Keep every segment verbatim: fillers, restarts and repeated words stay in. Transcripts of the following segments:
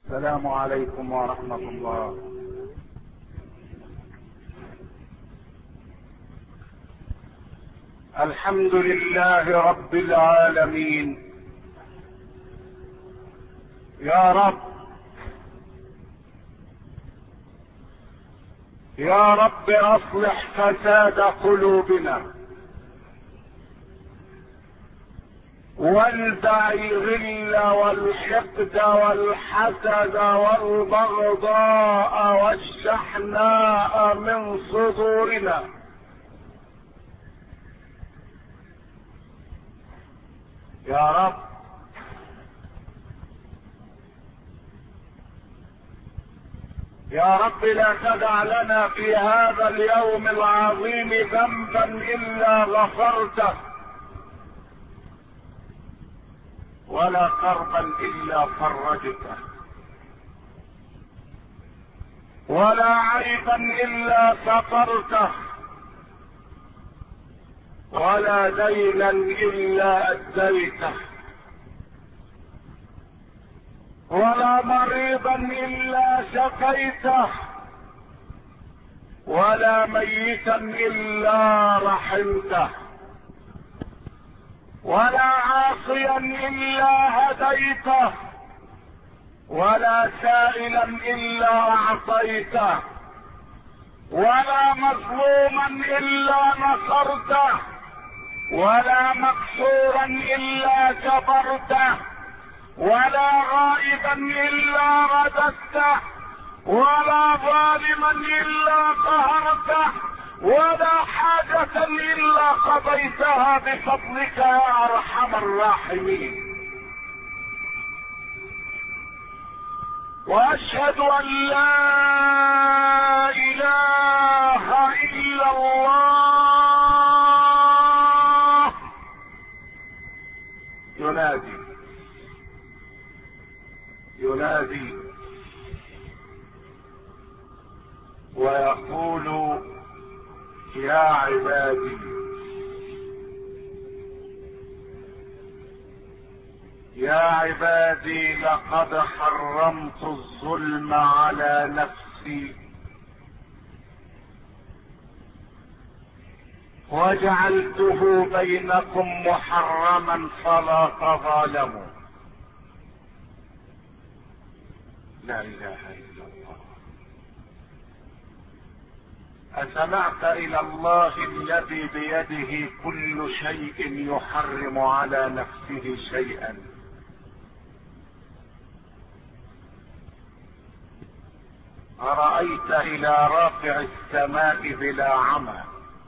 السلام عليكم ورحمة الله. الحمد لله رب العالمين. يا رب يا رب اصلح فساد قلوبنا، وانزع الغل والحقد والحسد والبغضاء والشحناء من صدورنا. يا رب يا رب لا تدع لنا في هذا اليوم العظيم ذنبا الا غفرته، ولا كربا الا فرجته، ولا عيبا الا سترته، ولا دينا الا اديته، ولا مريضا الا شفيته، ولا ميتا الا رحمته، ولا عاصيا الا هديته، ولا سائلا الا اعطيته، ولا مظلوما الا نصرته، ولا مكسورا الا جبرته، ولا غائبا الا رددته، ولا ظالما الا قهرته، ولا حاجة الا قضيتها بفضلك يا ارحم الراحمين. واشهد ان لا اله الا الله ينادي ينادي ويقول يا عبادي يا عبادي لقد حرمت الظلم على نفسي وجعلته بينكم محرما فلا تظالموا. لا اله الا الله. أسمعت إلى الله الذي بيده كل شيء يحرم على نفسه شيئا؟ أرأيت إلى رافع السماء بلا عمى؟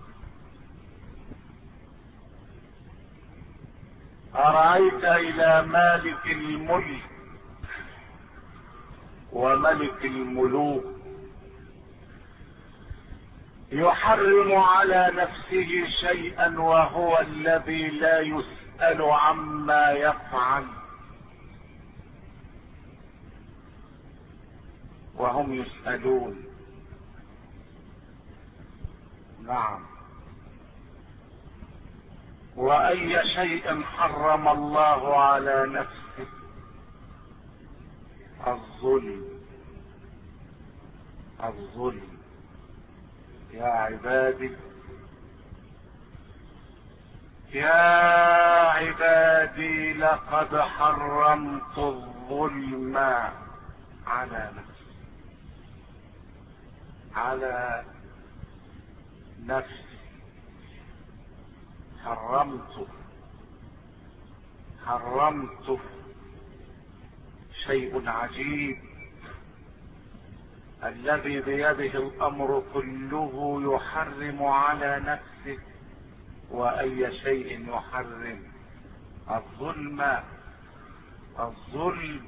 أرأيت إلى مالك الملك وملك الملوك يحرم على نفسه شيئا وهو الذي لا يسأل عما يفعل وهم يسألون؟ نعم. وأي شيء حرم الله على نفسه؟ الظلم. الظلم. يا عبادي يا عبادي لقد حرمت الظلم على نفسي على نفسي حرمت حرمت شيء عجيب. الذي بيده الامر كله يحرم على نفسه، واي شيء يحرم؟ الظلم. الظلم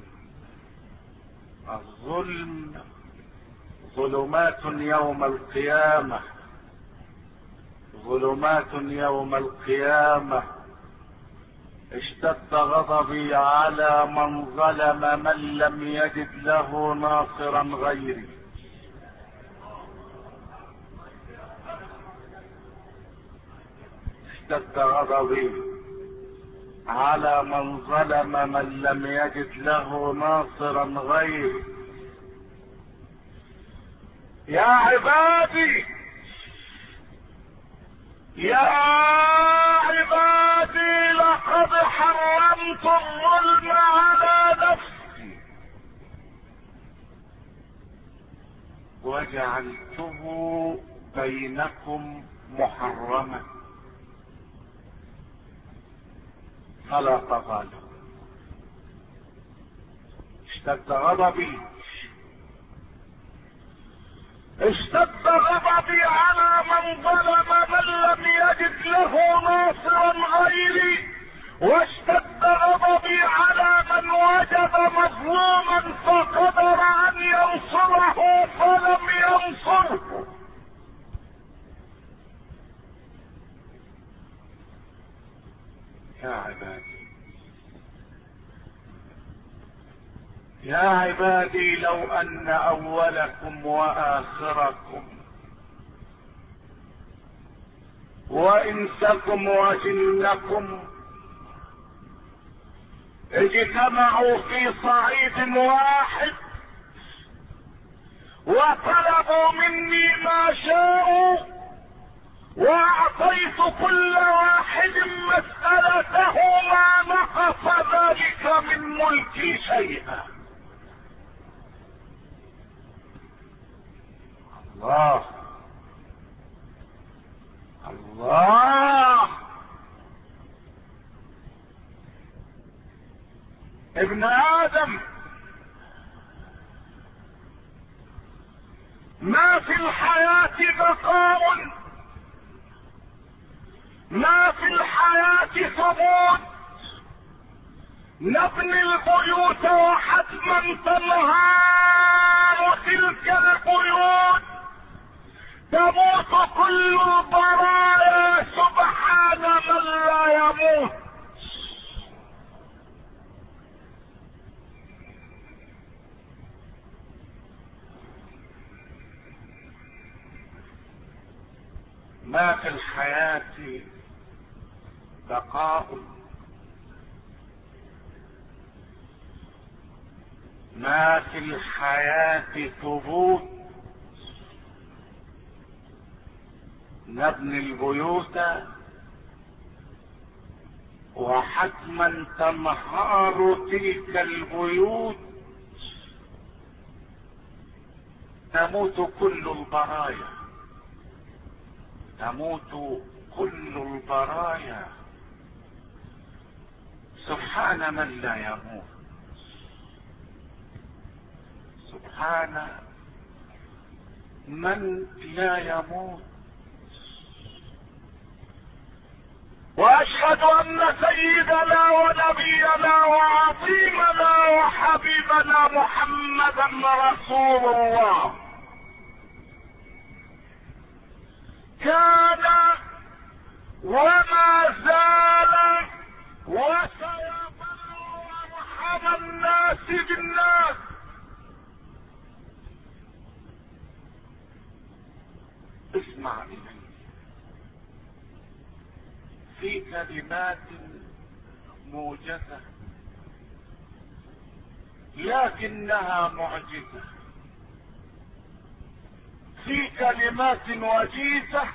الظلم ظلمات يوم القيامة ظلمات يوم القيامة. اشتد غضبي على من ظلم من لم يجد له ناصرا غيري. اشتد غضبي على من ظلم من لم يجد له ناصرا غيره. يا عبادي يا عبادي لقد حرمت الظلم على نفسي وجعلته بينكم محرما فلا تغالوا. اشتد غضبي اشتد غضبي على من ظلم من لم يجد له ناصرا غيري، واشتد غضبي على من وجد مظلوما فقدر ان ينصره فلم ينصره. يا عبادي يا عبادي لو ان اولكم واخركم وانسكم وجنكم اجتمعوا في صعيد واحد وطلبوا مني ما شاءوا واعطيت كل واحد مسألته ما نقص ذلك من ملكي شيئا. الله الله. ابن آدم ما في الحياة بقاء، ما في الحياة ثبوت. نبني البيوت وحتما تنهار تلك البيوت، تموت كل البرايا سبحان من لا يموت. ما في الحياة بقاء، ما في الحياة ثبوت. نبني البيوت وحتما تنهار تلك البيوت، تموت كل البرايا، تموت كل البرايا سبحان من لا يموت، سبحان من لا يموت. واشهد ان سيدنا ونبينا وعظيمنا وحبيبنا محمدا رسول الله كان وما زال وسيظل ارحم الناس بالناس. اسمع إلي في كلمات موجزة لكنها معجزة، في كلمات وجيزة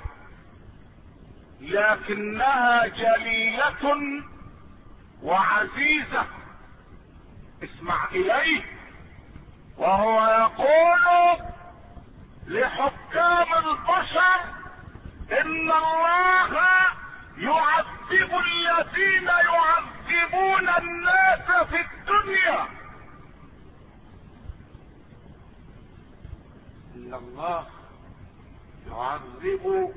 لكنها جليلة وعزيزة. اسمع إليه وهو يقول لحكام البشر إن الله يعذب الذين يعذبون الناس في الدنيا. إن الله يعذب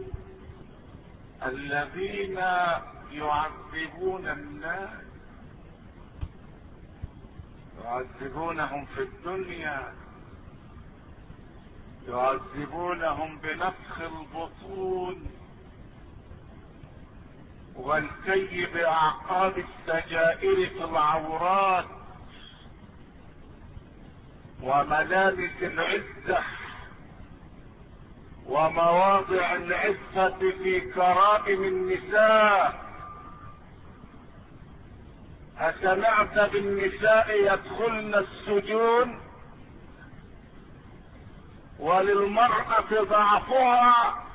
الذين يعذبون الناس، يعذبونهم في الدنيا، يعذبونهم بنفخ البطون والكي بأعقاب السجائر في العورات وملابس العزة ومواضع العزة في كرائم النساء أسمعت بالنساء يدخلن السجون وللمرأة ضعفها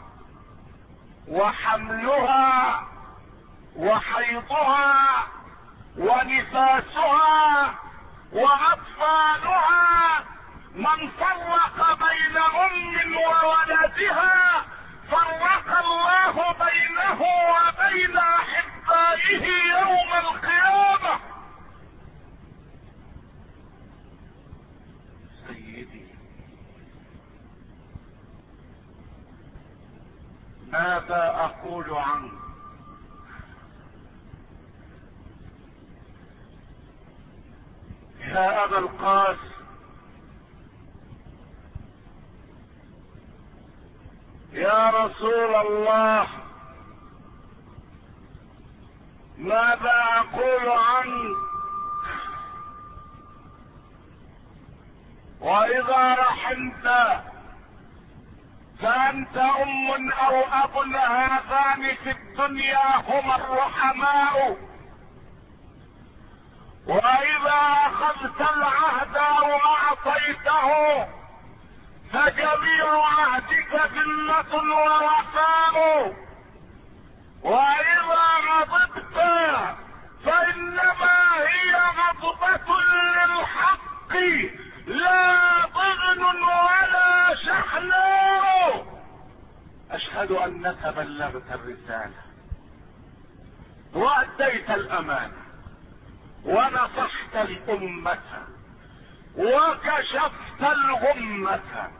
وحملها وحيضها ونفاسها وأطفالها؟ من فرق بين أم وولدها فرق الله بينه وبين أحبائه يوم القيامة. سيدي، ماذا أقول عنك؟ يا أبا القاسم، يا رسول الله، ماذا أقول عنك؟ وإذا رحمت فأنت أم أو أب، هذان في الدنيا هما الرحماء. وإذا أخذت العهد وأعطيته فجميع عهدك ذلة ووفاء. وإذا غضبت فإنما هي غضبة للحق لا ضغن ولا شحناء. أشهد أنك بلغت الرسالة وأديت الأمانة ونصحت الأمة وكشفت الغمة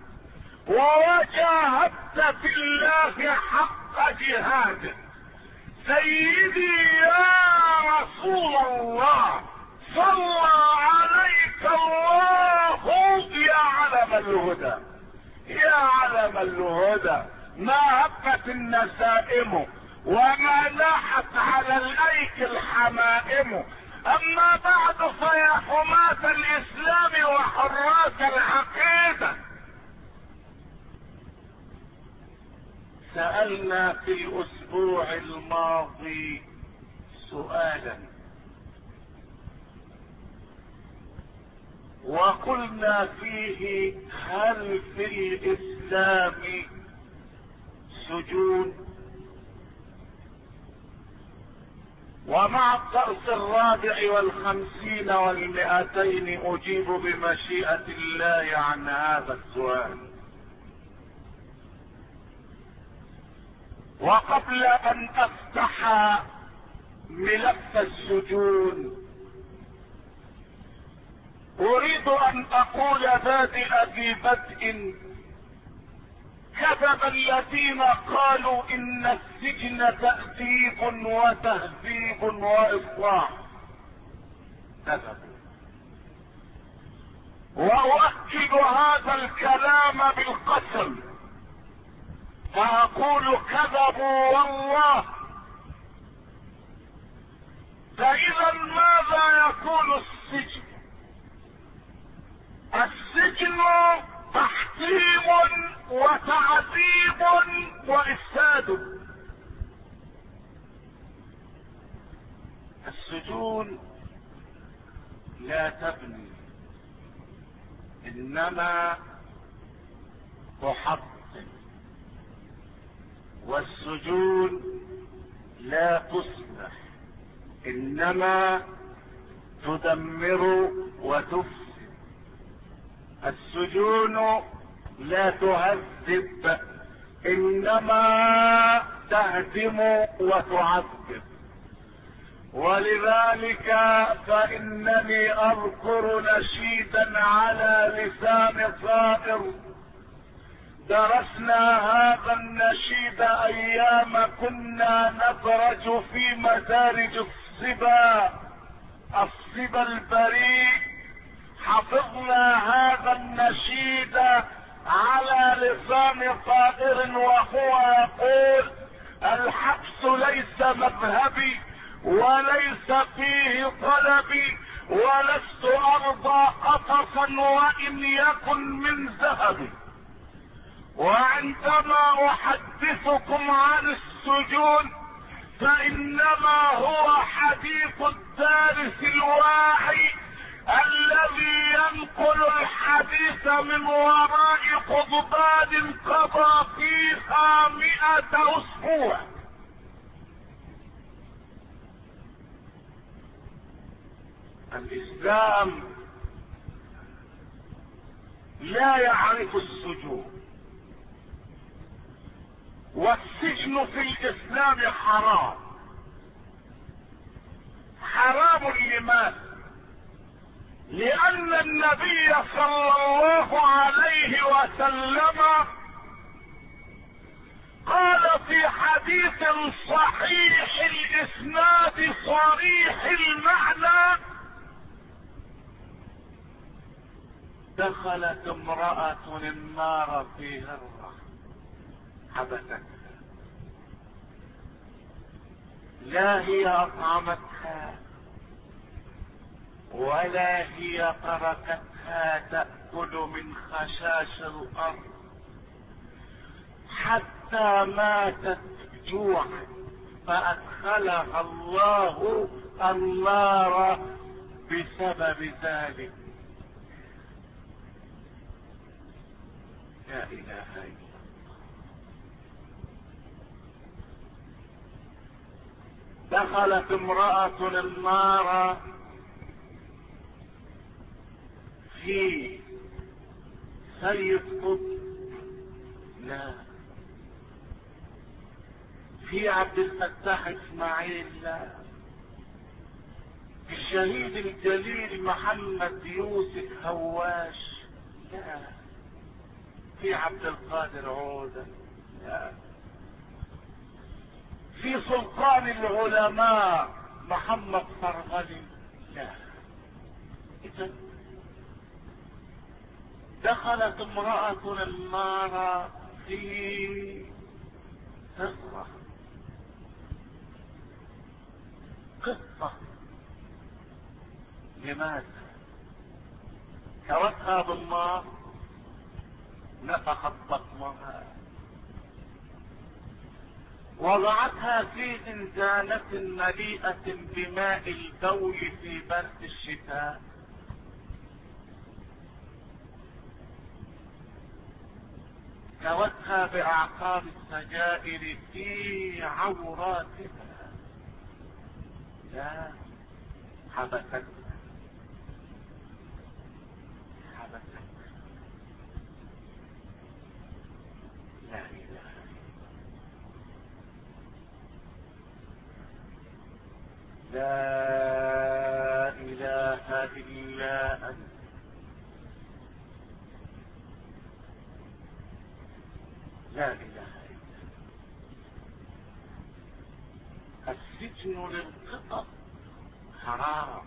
وجاهدت في الله حق جهاده. سيدي يا رسول الله، صلى عليك الله يا علم الهدى، يا علم الهدى. ما هبت النسائم وما لاحت على الايك الحمائم. اما بعد فيا حماة الاسلام وحراس العقيدة، سألنا في الاسبوع الماضي سؤالا وقلنا فيه: هل في الاسلام سجون؟ ومع الدرس الرابع والخمسين والمئتين اجيب بمشيئة الله عن هذا السؤال. وقبل ان افتح ملف السجون اريد ان اقول بادئ في بدء: كذب الذين قالوا ان السجن تأديب وتهذيب واصلاح. كذبوا. واؤكد هذا الكلام بالقسم فاقول: كذبوا والله. فاذا ماذا يكون السجن؟ السجن تحكيم وتعذيب وافساد. السجون لا تبني، انما تحطم. والسجون لا تصلح، انما تدمر وتفسد. السجون لا تهذب، انما تهدم وتعذب. ولذلك فانني اذكر نشيدا على لسان صائر درسنا هذا النشيد ايام كنا ندرج في مدارج الصبا الصبا البريء. حفظنا هذا النشيد على لسان طائر وهو يقول: الحبس ليس مذهبي وليس فيه طلبي، ولست ارضى قطصا وان يكن من ذهبي. وعندما احدثكم عن السجون فإنما هو حديث الدارس الواعي الذي ينقل الحديث من وراء قضبان قضى فيها مئة أسبوع. الإسلام لا يعرف السجون، والسجن في الإسلام حرام. حرام لماذا؟ لأن النبي صلى الله عليه وسلم قال في حديث صحيح الإسناد صريح المعنى: دخلت امرأة النار في هرة حبستها، لا هي أطعمتها ولا هي تركتها تأكل من خشاش الأرض حتى ماتت جوعا، فأدخلها الله النار بسبب ذلك. لا إله إلا الله. دخلت امرأة النار في سيد قطب، لا، في عبد الفتاح اسماعيل، لا، في الشهيد الجليل محمد يوسف هواش، لا، في عبد القادر عودة، لا، في سلطان العلماء محمد فرغلي، لا. إذن دخلت امرأة النار في هرة. قصة. لماذا؟ كوتها بالنار، نفخت بطنها، وضعتها في زنزانة مليئة بماء البول في برد الشتاء، كوتها بأعقاب السجائر في عوراتها، لا، حبستها حبستها لا إله. لا إله إلا أنت. لا إله إلا أنت. السجن للقطط حرام،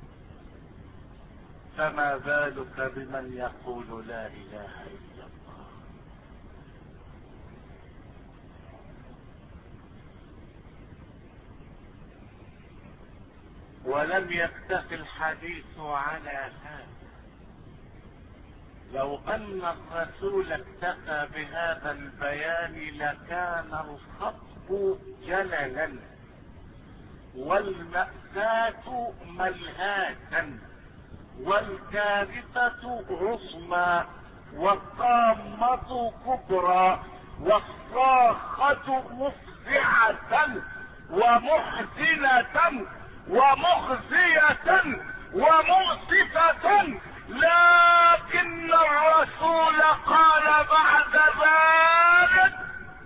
فما بالك بمن يقول لا إله إلا الله. ولم يكتف الحديث على هذا. لو ان الرسول اكتفى بهذا البيان لكان الخطب جللا والمأساة ملهاة والكارثة عظمى والطامة كبرى والصاخة مفزعة ومحزنة ومخزية ومؤسفة، لكن الرسول قال بعد ذلك: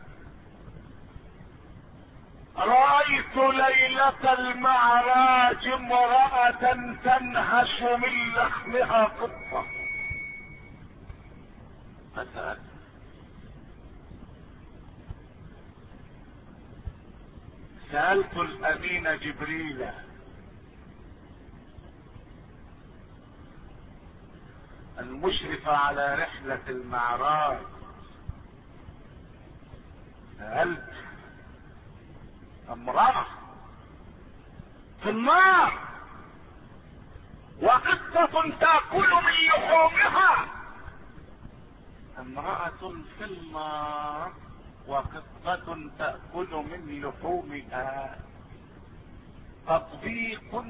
رأيت ليلة المعراج امرأة تنهش من لحمها قطة. فسألت: سألت الأمين جبريل المشرف على رحلة المعراج، سألت امرأة في النار وقطة تأكل من لحومها، امرأة في النار وقطة تأكل من لحومها. تطبيق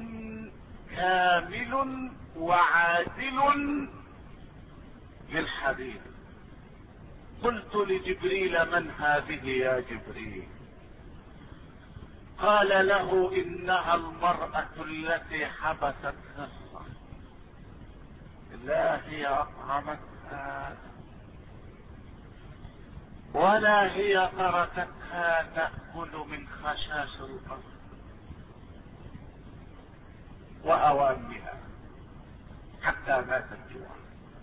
كامل وعادل للحديث. قلت لجبريل: من هذه يا جبريل؟ قال له: انها المرأة التي حبست خصة، لا هي اطعمتها ولا هي تركتها تأكل من خشاش الارض واوامها حتى ماتت جوعا.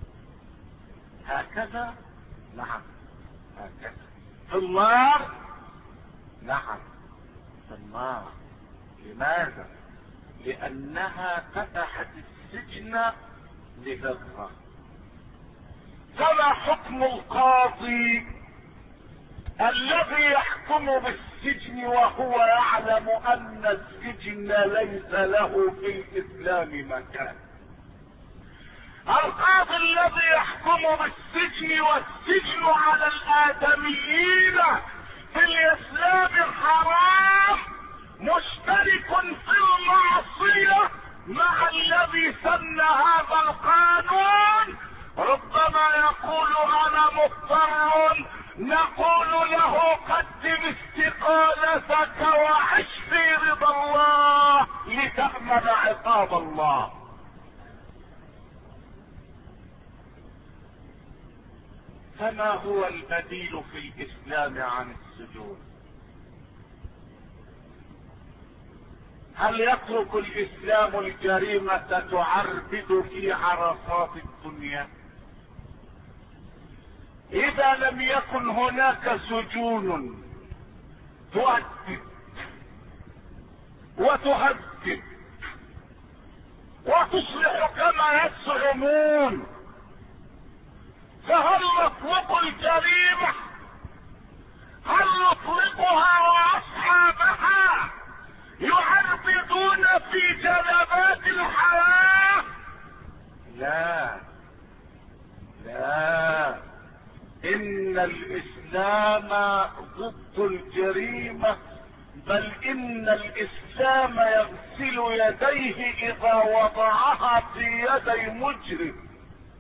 هكذا؟ نعم هكذا. في النار؟ نعم في النار. لماذا؟ لانها فتحت السجن لغرة. فما حكم القاضي الذي يحكم بالسجن وهو يعلم ان السجن ليس له في الاسلام مكان؟ القاضي الذي يحكم بالسجن والسجن على الادميين في الاسلام حرام، مشترك في المعصية مع الذي سن هذا القانون. ربما يقول: انا مضطر، نقول له: قدم استقالتك وعش في رضا الله لتأمن عقاب الله. فما هو البديل في الاسلام عن السجون؟ هل يترك الاسلام الجريمة تعربد في عرصات الدنيا؟ اذا لم يكن هناك سجون تؤدب وتهذب وتصلح كما يزعمون، فهل نطلق الجريمة؟ هل نطلقها واصحابها يعربدون في جنبات الحياة؟ لا لا، ان الاسلام ضد الجريمة، بل ان الاسلام يغسل يديه اذا وضعها في يدي مجرم.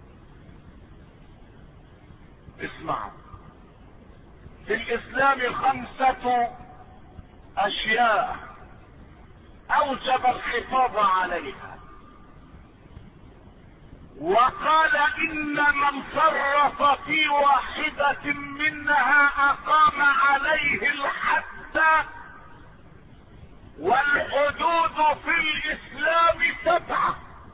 اسمعوا، في الاسلام خمسة اشياء اوجب الحفاظ عليها، وقال: ان من فرط في واحدة منها اقام عليه الحد. والحدود في الاسلام سبعة.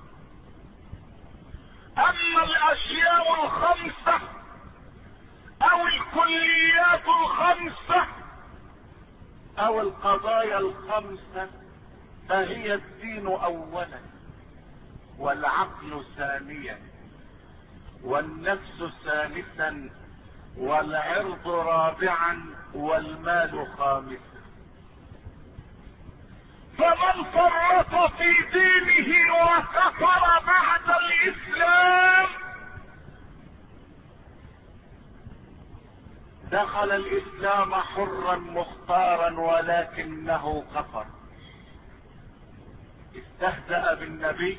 اما الاشياء الخمسة او الكليات الخمسة او القضايا الخمسة فهي الدين اولا، والعقل ثانيا، والنفس ثالثا، والعرض رابعا، والمال خامسا. فمن فرط في دينه وكفر بعد الاسلام دخل الاسلام حرا مختارا ولكنه كفر. استهزأ بالنبي،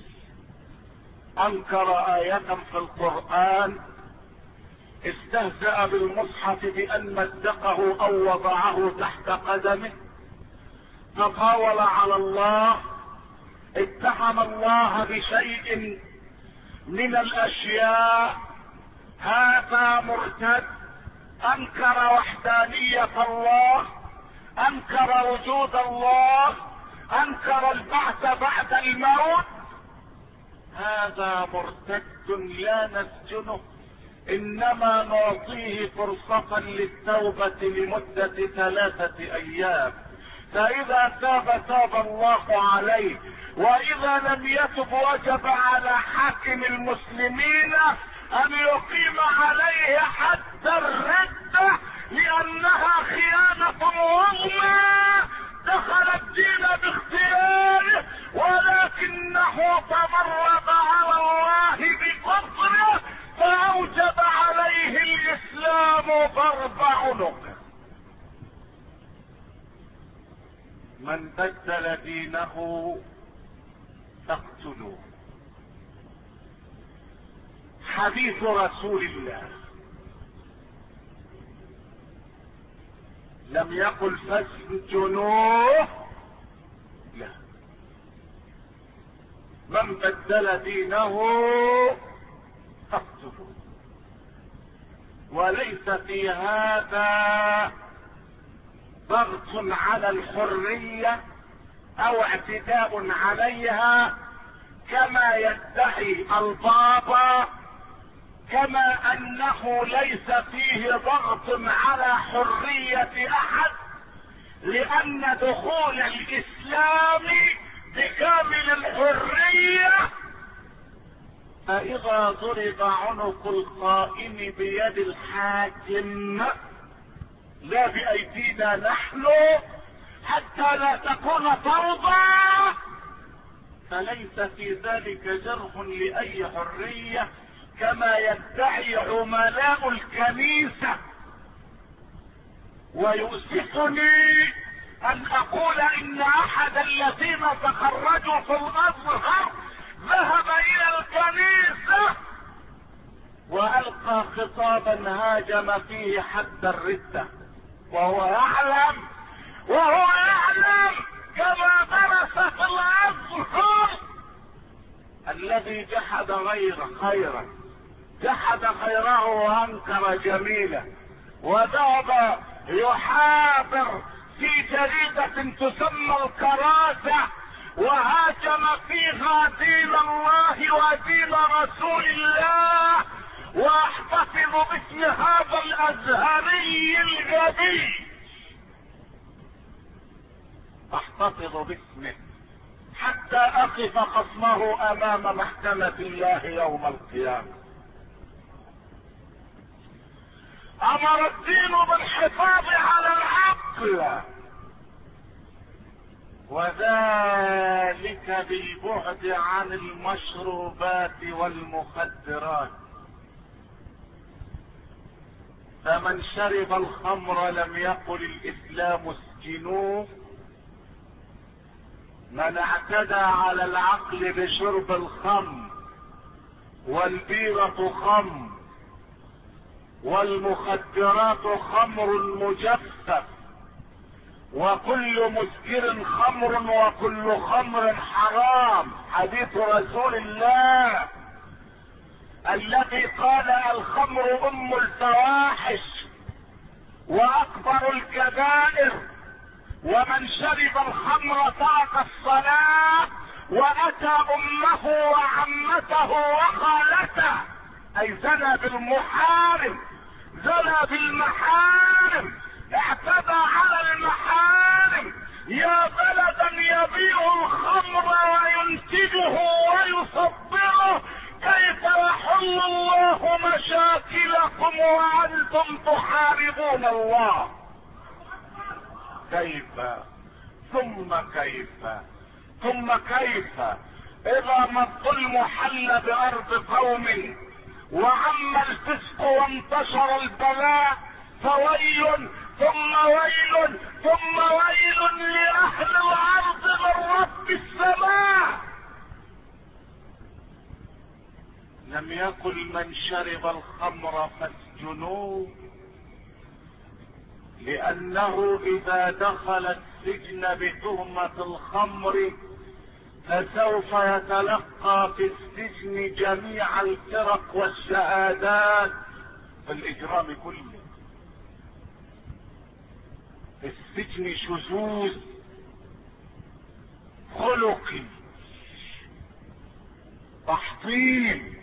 انكر آية في القرآن، استهزأ بالمصحف بان مزقه او وضعه تحت قدمه، تطاول على الله، اتهم الله بشيء من الاشياء، هذا مرتد، انكر وحدانية الله، انكر وجود الله، انكر البعث بعد الموت، هذا مرتد لا نسجنه، انما نعطيه فرصة للتوبة لمدة ثلاثة ايام، فاذا تاب تاب الله عليه، واذا لم يتب وجب على حاكم المسلمين ان يقيم عليه حد الردة، لانها خيانة عظمى. دخل الدين باختياره ولكنه تمرد على الله بكفره، فاوجب عليه الاسلام ضرب عنق. من بدل دينه فاقتلوه. حديث رسول الله لم يقل فاسجنوه، لا، من بدل دينه فاقتلوه. وليس في هذا ضغط على الحرية او اعتداء عليها كما يدعي البابا، كما انه ليس فيه ضغط على حرية احد، لان دخول الاسلام بكامل الحرية. فاذا ضرب عنق القائم بيد الحاكم لا بايدينا نحن حتى لا تكون فوضى، فليس في ذلك جرح لاي حرية كما يدعي عملاء الكنيسة. ويؤسفني ان اقول ان احد الذين تخرجوا في الازهر ذهب الى الكنيسة والقى خطابا هاجم فيه حد الردة، وهو يعلم وهو يعلم كما درس في الازهر الذي جحد غير خيرا، جحد خيره وانكر جميله، وذهب يحاضر في جريدة تسمى الكراسة وهاجم فيها دين الله ودين رسول الله. واحتفظ باسم هذا الازهري الغبي، احتفظ باسمه حتى اقف خصمه امام محكمة الله يوم القيامة. امر الدين بالحفاظ على العقل، وذلك بالبعد عن المشروبات والمخدرات. فمن شرب الخمر لم يقل الاسلام اسجنوه، من اعتدى على العقل بشرب الخمر، والبيرة خمر، والمخدرات خمر مجفف، وكل مسكر خمر وكل خمر حرام، حديث رسول الله الذي قال الخمر ام الفواحش واكبر الكبائر، ومن شرب الخمر ترك الصلاة واتى امه وعمته وخالته، اي زنى بالمحارم، زنى بالمحارم، اعتدى على المحارم. يا بلدا يبيع الخمر وينتجه ويصدره، كيف يحل الله مشاكلكم وانتم تحاربون الله؟ كيف ثم كيف ثم كيف اذا ما الظلم حل بارض قوم وعم الفسق وانتشر البلاء، فويل ثم ويل ثم ويل لاهل الارض من رب السماء. لم يقل من شرب الخمر فاسجنوه، لانه اذا دخل السجن بتهمة الخمر فسوف يتلقى في السجن جميع الفرق والشهادات في الاجرام كله. في السجن شذوذ خلقي، تحطيم،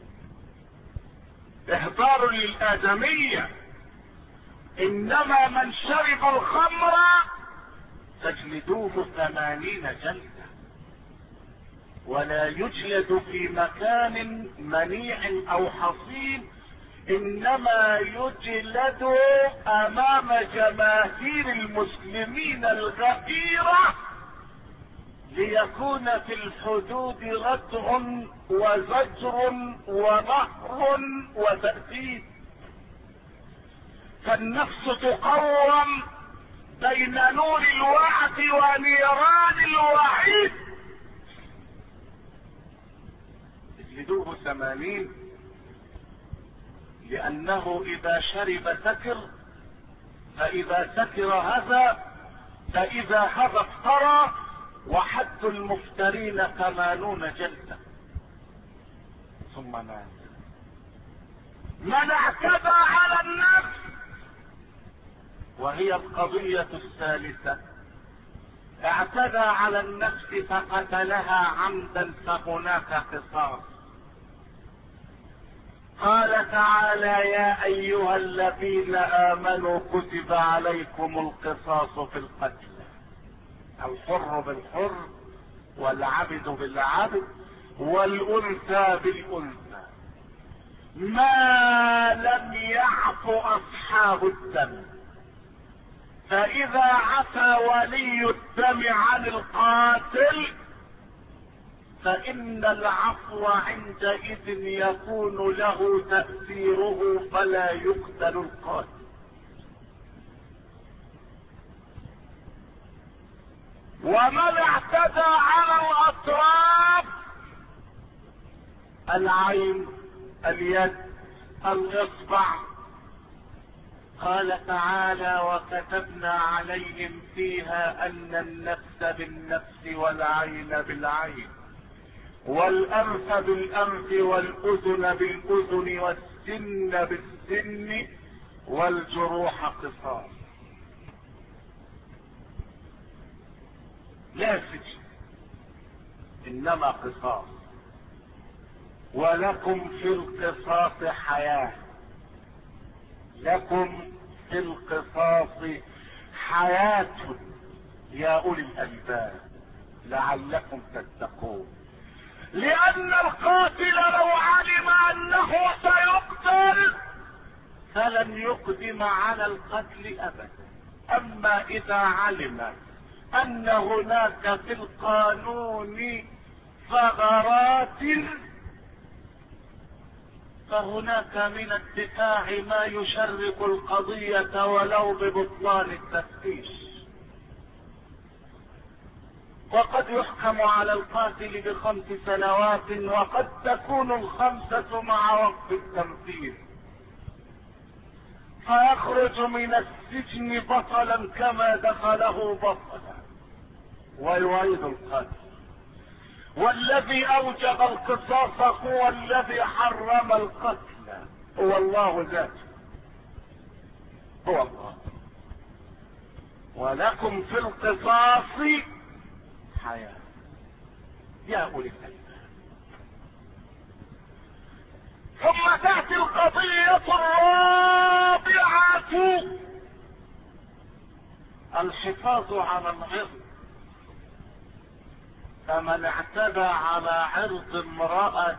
اهدار للادمية. انما من شرب الخمر تجلدوه ثمانين جلدة، ولا يجلد في مكان منيع او حصين، انما يجلد امام جماهير المسلمين الغفيرة، ليكون في الحدود ردع وزجر ونهر وتأديب. فالنفس تقوم بين نور الوعد ونيران الوعيد. اجلدوه ثمانين، لانه اذا شرب سكر، فاذا سكر هذا، فاذا هذا افترى، وحد المفترين ثمانون جلدة. ثم مات. من اعتدى على النفس، وهي القضية الثالثة، اعتدى على النفس فقتلها عمدا فهناك قصاص. قال تعالى: يا ايها الذين امنوا كتب عليكم القصاص في القتل، الحر بالحر والعبد بالعبد والانثى بالانثى، ما لم يعف اصحاب الدم. فاذا عفى ولي الدم عن القاتل فان العفو عندئذ يكون له تأثيره فلا يقتل القاتل. ومن اعتدى على الاطراف، العين، اليد، الاصبع، قال تعالى: وكتبنا عليهم فيها ان النفس بالنفس والعين بالعين والانف بالانف والاذن بالاذن والسن بالسن والجروح قصاص. لا سجن، انما قصاص. ولكم في القصاص حياة، لكم في القصاص حياة يا اولي الالباب لعلكم تتقون. لان القاتل لو علم انه سيقتل فلن يقدم على القتل ابدا. اما اذا علم ان هناك في القانون ثغرات فهناك من الدفاع ما يشرق القضية ولو ببطلان التفتيش. وقد يحكم على القاتل بخمس سنوات، وقد تكون الخمسة مع وقف التنفيذ، فيخرج من السجن بطلا كما دخله بطلا ويعيد القتل. والذي اوجب القصاص هو الذي حرم القتل، هو الله ذاته، هو الله. ولكم في القصاص حياة يا اولي الالباب. ثم تأتي القضية الرابعة، الحفاظ على العرض. فمن اعتدى على عرض امرأة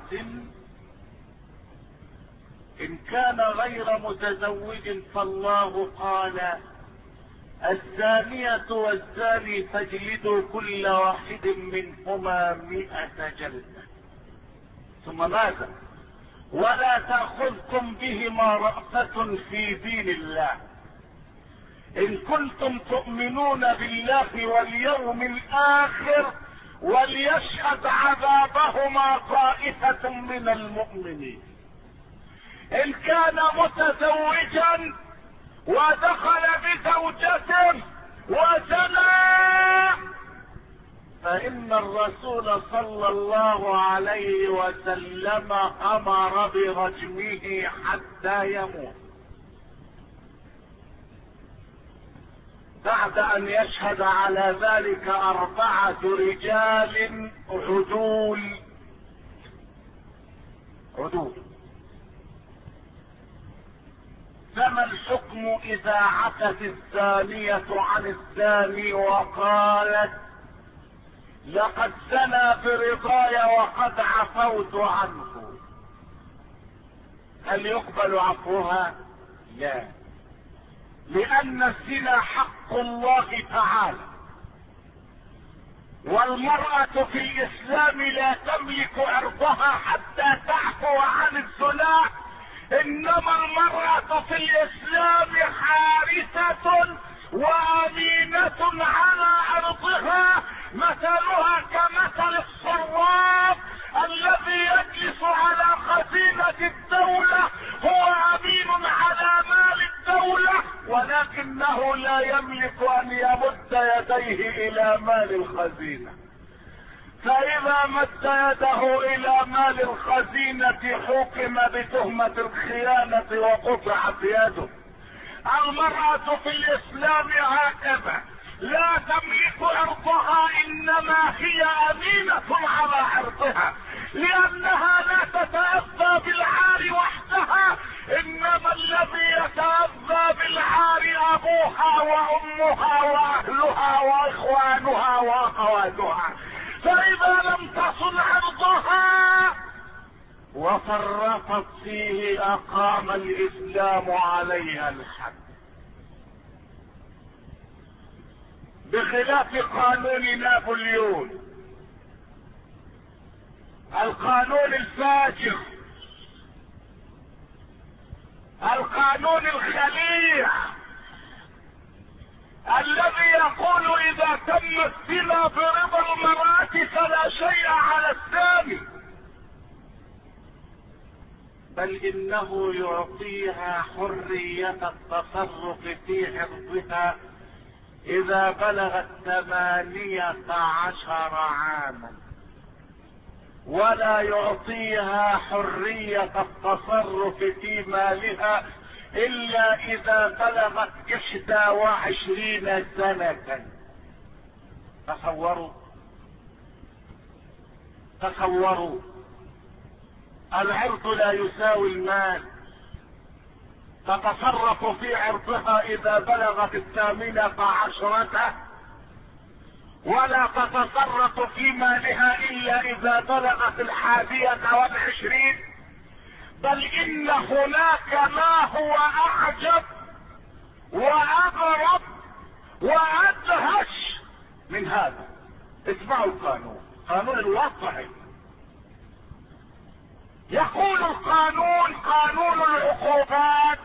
ان كان غير متزوج فالله قال: الزانية والزاني فاجلدوا كل واحد منهما مئة جلدة. ثم ماذا؟ ولا تأخذكم بهما رأفة في دين الله ان كنتم تؤمنون بالله واليوم الاخر وليشهد عذابهما طائفة من المؤمنين. ان كان متزوجا ودخل بزوجته وزنى فان الرسول صلى الله عليه وسلم امر برجمه حتى يموت، بعد ان يشهد على ذلك اربعة رجال عدول عدول. فما الحكم اذا عفت الزانية عن الزاني وقالت: لقد زنى برضاي وقد عفوت عنه؟ هل يقبل عفوها؟ لا، لان الزنا حق الله تعالى، والمرأة في الاسلام لا تملك عرضها حتى تعفو عن الزنا انما المرأة في الاسلام حارسة وامينة على ارضها، مثلها كمثل الصراف الذي يجلس على خزينة الدولة، هو امين على مال الدولة ولكنه لا يملك ان يمد يديه الى مال الخزينة. فاذا مد يده الى مال الخزينة حكم بتهمة الخيانة وقطعت يده. المرأة في الاسلام هكذا لا تملك عرضها، انما هي امينة على عرضها، لانها لا تتأذى بالعار وحدها، انما الذي يتأذى بالعار ابوها وامها واهلها واخوانها واخواتها. فاذا لم تصل عرضها وفرطت فيه اقام الاسلام عليها الحد، بخلاف قانون نابليون، القانون الفاجر، القانون الخليع الذي يقول اذا تم الزنا برضا المرأة فلا شيء على الثاني، بل انه يعطيها حرية التصرف في حفظها اذا بلغت ثمانية عشر عاما، ولا يعطيها حرية التصرف في مالها الا اذا بلغت احدى وعشرين سنة. تصوروا تصوروا العرض لا يساوي المال، تتصرف في عرضها اذا بلغت الثامنة عشرة، ولا تتصرف في مالها الا اذا بلغت الحادية والعشرين. بل ان هناك ما هو اعجب واغرب وادهش من هذا. اسمعوا القانون، قانون الوضعي. يقول القانون، قانون العقوبات: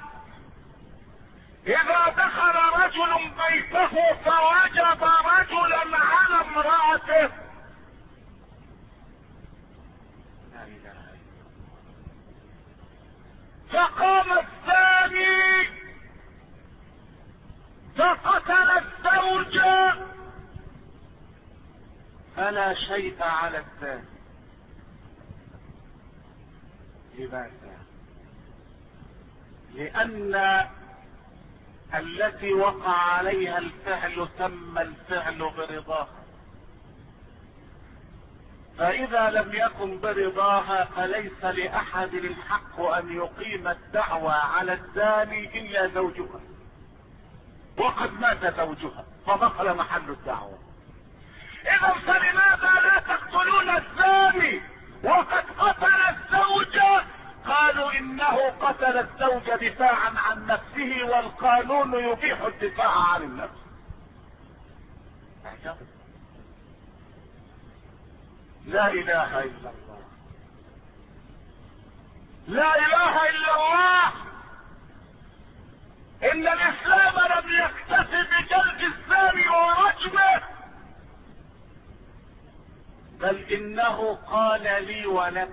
اذا دخل رجل بيته فوجد رجلا على امرأته، فقام الثاني فقتل الزوجة فلا شيء على الثاني. لماذا؟ لان التي وقع عليها الفعل تم الفعل برضاها، فاذا لم يكن برضاها فليس لاحد الحق ان يقيم الدعوى على الزاني الا زوجها، وقد مات زوجها فبطل محل الدعوة. اذا فلماذا لا تقتلون الزاني وقد قتل الزوجة؟ قالوا انه قتل الزوجة دفاعا عن نفسه، والقانون يبيح الدفاع عن النفس. لا اله الا الله، لا اله الا الله. ان الاسلام لم يكتف بجلد الزاني ورجمه، بل انه قال لي ولك: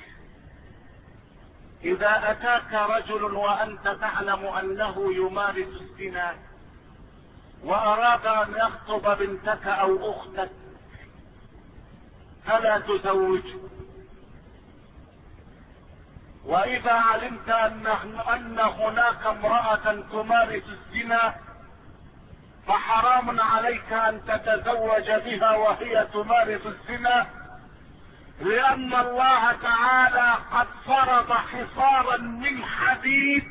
اذا اتاك رجل وانت تعلم انه يمارس الزنا واراد ان يخطب بنتك او اختك فلا تزوجه، واذا علمت ان ان هناك امرأة تمارس الزنا فحرام عليك ان تتزوج بها وهي تمارس الزنا، لان الله تعالى قد فرض حصارا من حديد،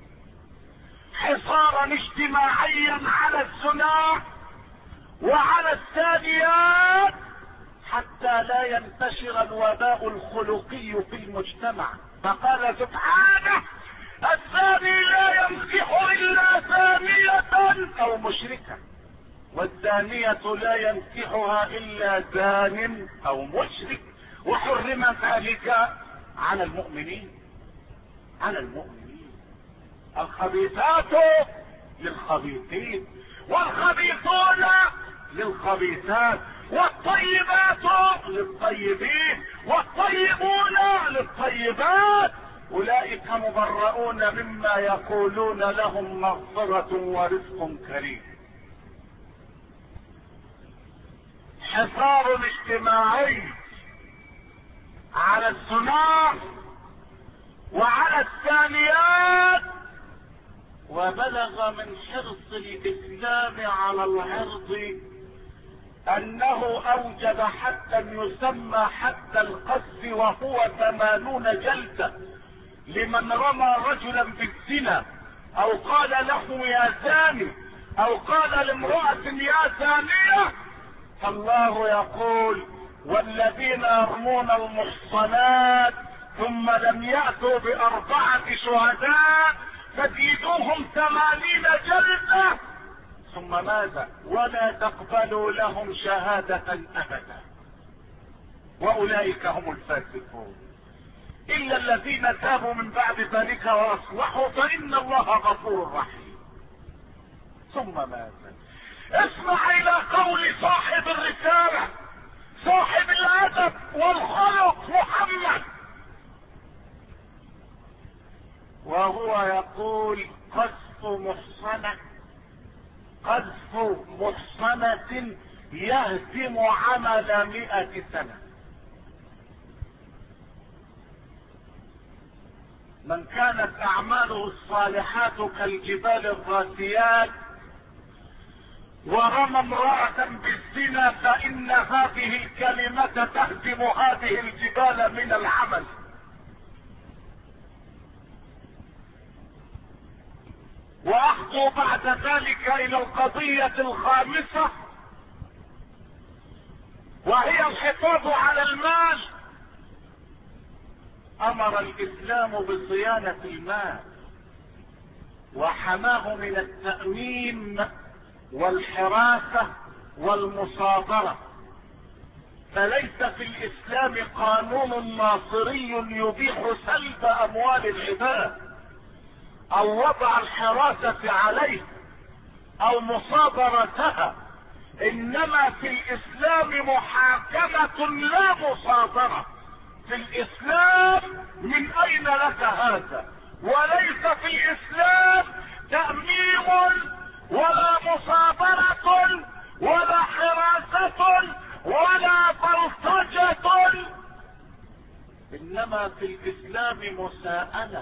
حصارا اجتماعيا على الزنا وعلى الزانيات، حتى لا ينتشر الوباء الخلقي في المجتمع. فقال سبحانه: الزاني لا ينكح الا زانية او مشركة، والزانية لا ينكحها الا زان او مشرك، وحرم ذلك على المؤمنين. على المؤمنين. الخبيثات للخبيثين والخبيثون للخبيثات والطيبات للطيبين والطيبون للطيبات، أولئك مبرؤون مما يقولون، لهم مغفرة ورزق كريم. حصار اجتماعي على الزنا وعلى الثانيات، وبلغ من حرص الإسلام على العرض أنه أوجد حتى يسمى حد القذف، وهو ثمانون جلدة لمن رمى رجلا بالزنا أو قال له يا زاني أو قال لامرأة يا زانية. فالله يقول: والذين يرمون المحصنات ثم لم يأتوا بأربعة شهداء فزيدوهم ثمانين جلدة، ثم ماذا؟ ولا تقبلوا لهم شهادة أبدا، وأولئك هم الفاسقون، إلا الذين تابوا من بعد ذلك وأصلحوا فإن الله غفور رحيم. ثم ماذا؟ اسمع إلى قول صاحب الرسالة، صاحب الأدب والخلق، محمد، وهو يقول: قذف محصنة قذف محصنة يهدم عمل مئة سنة. من كانت أعماله الصالحات كالجبال الراسيات ورمى امرأة بالزنا فإن هذه الكلمة تهدم هذه الجبال من العمل. وأخذوا بعد ذلك إلى القضية الخامسة، وهي الحفاظ على المال. أمر الإسلام بصيانة المال وحماه من التأمين والحراسة والمصادرة، فليس في الإسلام قانون ناصري يبيح سلب أموال العباد أو وضع الحراسة عليه أو مصادرتها، إنما في الإسلام محاكمة لا مصادرة. في الإسلام من أين لك هذا؟ وليس في الإسلام تأمين ولا مصادرة ولا حراسة ولا بلطجة، إنما في الإسلام مساءلة.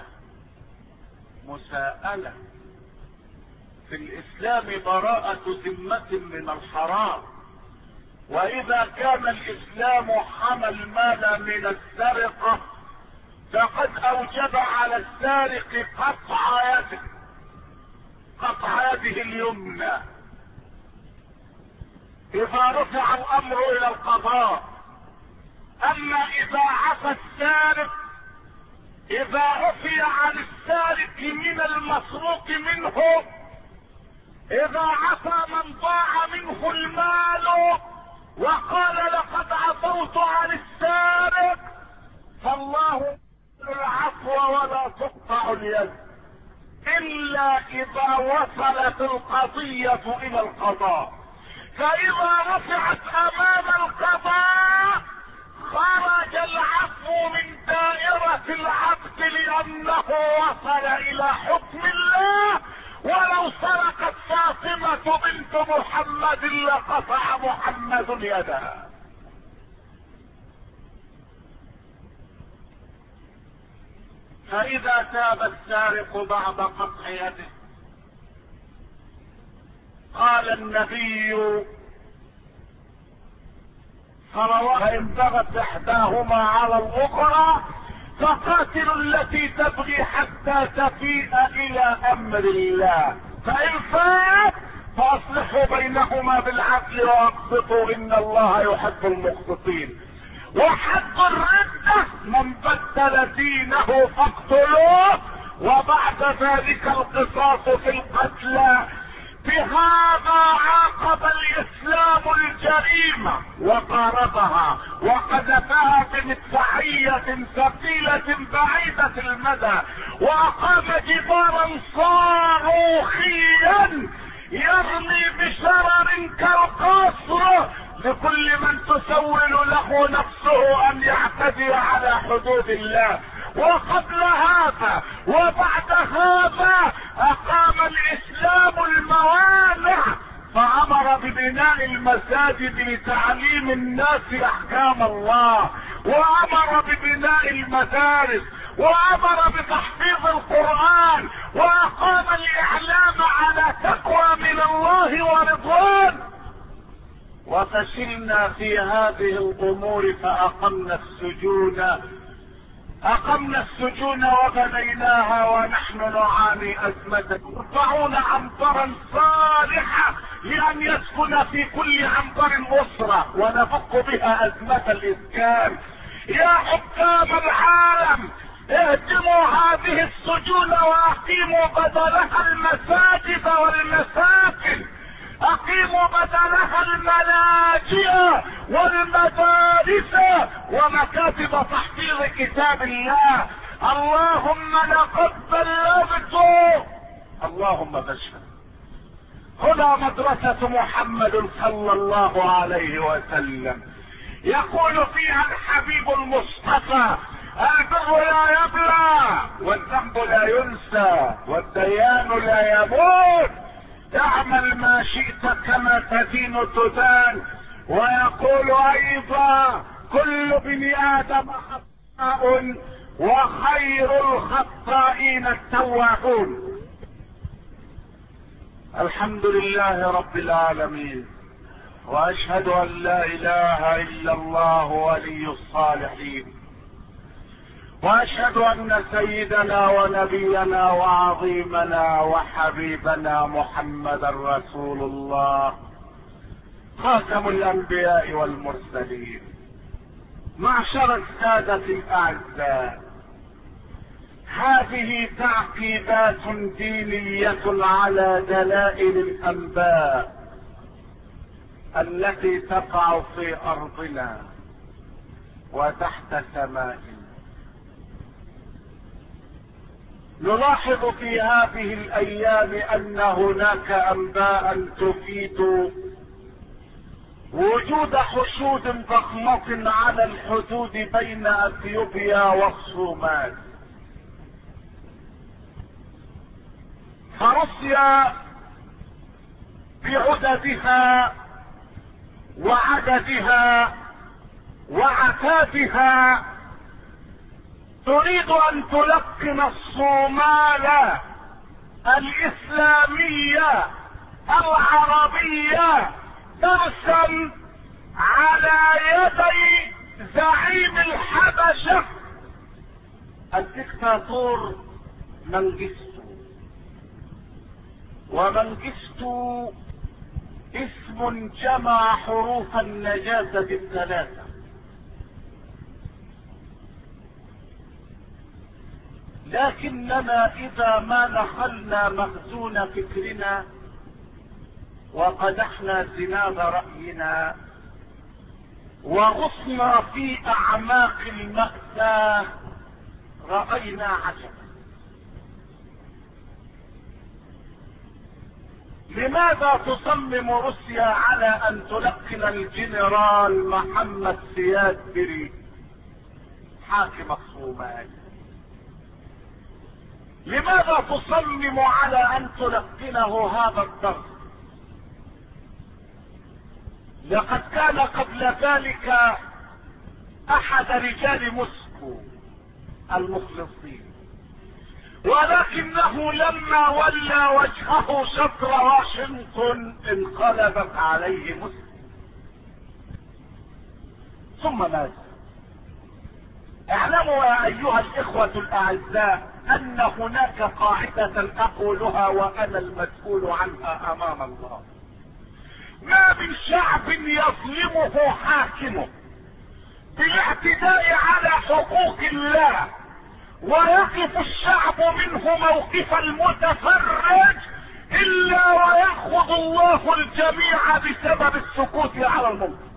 مساءلة في الإسلام براءة ذمة من الحرام. وإذا كان الإسلام حمى المال من السرقة فقد أوجب على السارق قطع يده، قطع يده اليمنى إذا رفع الأمر إلى القضاء. أما إذا عفى السارق، إذا عفي عن السارق من المسروق منه، إذا عفى من ضاع منه المال وقال لقد عفوت عن السارق، فالله العفو ولا تقطع اليد إلا إذا وصلت القضية إلى القضاء. فإذا رفعت أمام القضاء خرج العفو من دائرة العبد لأنه وصل إلى حكم الله. ولو سرقت فاطمة بنت محمد لقطع محمد يدها. فإذا تاب السارق بعد قطع يده، قال النبي فإن بغت إحداهما على الأخرى فقاتلوا التي تبغي حتى تفيء إلى أمر الله، فإن فاءت فأصلحوا بينهما بالعدل وأقسطوا إن الله يحب المقسطين. وحد الردة من بدل دينه فاقتلوه، وبعد ذلك القصاص في القتلى. بهذا عاقب الاسلام الجريمة وقاربها وقذفها بمدفعية ثقيلة بعيدة المدى، واقام جدارا صاروخيا يرمي بشرر كالقصر لكل من تسول له نفسه ان يعتدي على حدود الله. وقبل هذا وبعد هذا اقام الاسلام الموانع، فامر ببناء المساجد لتعليم الناس احكام الله، وامر ببناء المدارس، وامر بتحفيظ القرآن، واقام الاعلام على تقوى من الله ورضوان. وفشلنا في هذه الامور فاقمنا السجون اقمنا السجون وبنيناها ونحن نعاني ازمة. يرفعون عنبرا صالحة لان يسكن في كل عنبر اسرة ونفك بها ازمة الاسكان. يا حكام العالم اهدموا هذه السجون واقيموا بدلها المساجد والمساكن، اقيموا بدلها الملاجئ والمدارس ومكاتب تحفيظ كتاب الله. اللهم لقد بلغت، اللهم فاشهد. هنا مدرسة محمد صلى الله عليه وسلم، يقول فيها الحبيب المصطفى: البر لا يبلى والذنب لا ينسى والديان لا يموت، اعمل ما شئت كما تدين تدان. ويقول ايضا: كل ابن ادم خطاء وخير الخطائين التوابون. الحمد لله رب العالمين، واشهد ان لا اله الا الله ولي الصالحين، واشهد ان سيدنا ونبينا وعظيمنا وحبيبنا محمدا رسول الله خاتم الانبياء والمرسلين. معشر السادة الاعزاء، هذه تعقيبات دينية على دلائل الانباء التي تقع في ارضنا وتحت سمائنا. نلاحظ في هذه الايام ان هناك انباء تفيد وجود حشود ضخمة على الحدود بين اثيوبيا والصومال. فروسيا بعددها وعددها وعتادها تريد ان تلقن الصومال الاسلامية العربية درسا على يدي زعيم الحبشة الدكتاتور منجستو. ومنجستو اسم جمع حروف النجاسة الثلاثة، لكننا اذا ما نخلنا مخزون فكرنا وقدحنا زناد رأينا وغصنا في اعماق المأساة رأينا عجبا. لماذا تصمم روسيا على ان تلقن الجنرال محمد سياد بري حاكم الصومال؟ لماذا تصمم على ان تلقنه هذا الدرس؟ لقد كان قبل ذلك احد رجال موسكو المخلصين، ولكنه لما ولى وجهه شطر واشنطن انقلبت عليه موسكو. ثم ماذا؟ اعلموا يا ايها الاخوة الاعزاء ان هناك قاعدة اقولها وانا المسؤول عنها امام الله: ما من شعب يظلمه حاكمه بالاعتداء على حقوق الله ويقف الشعب منه موقف المتفرج الا ويأخذ الله الجميع بسبب السكوت على المنكر.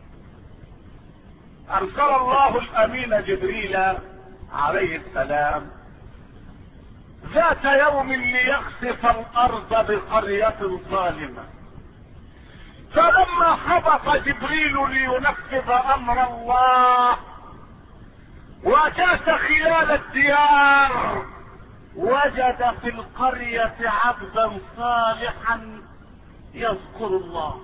ارسل الله الامين جبريل عليه السلام ذات يوم ليخسف الارض بقرية ظالمة، فلما هبط جبريل لينفذ امر الله وجاس خلال الديار وجد في القرية عبدا صالحا يذكر الله،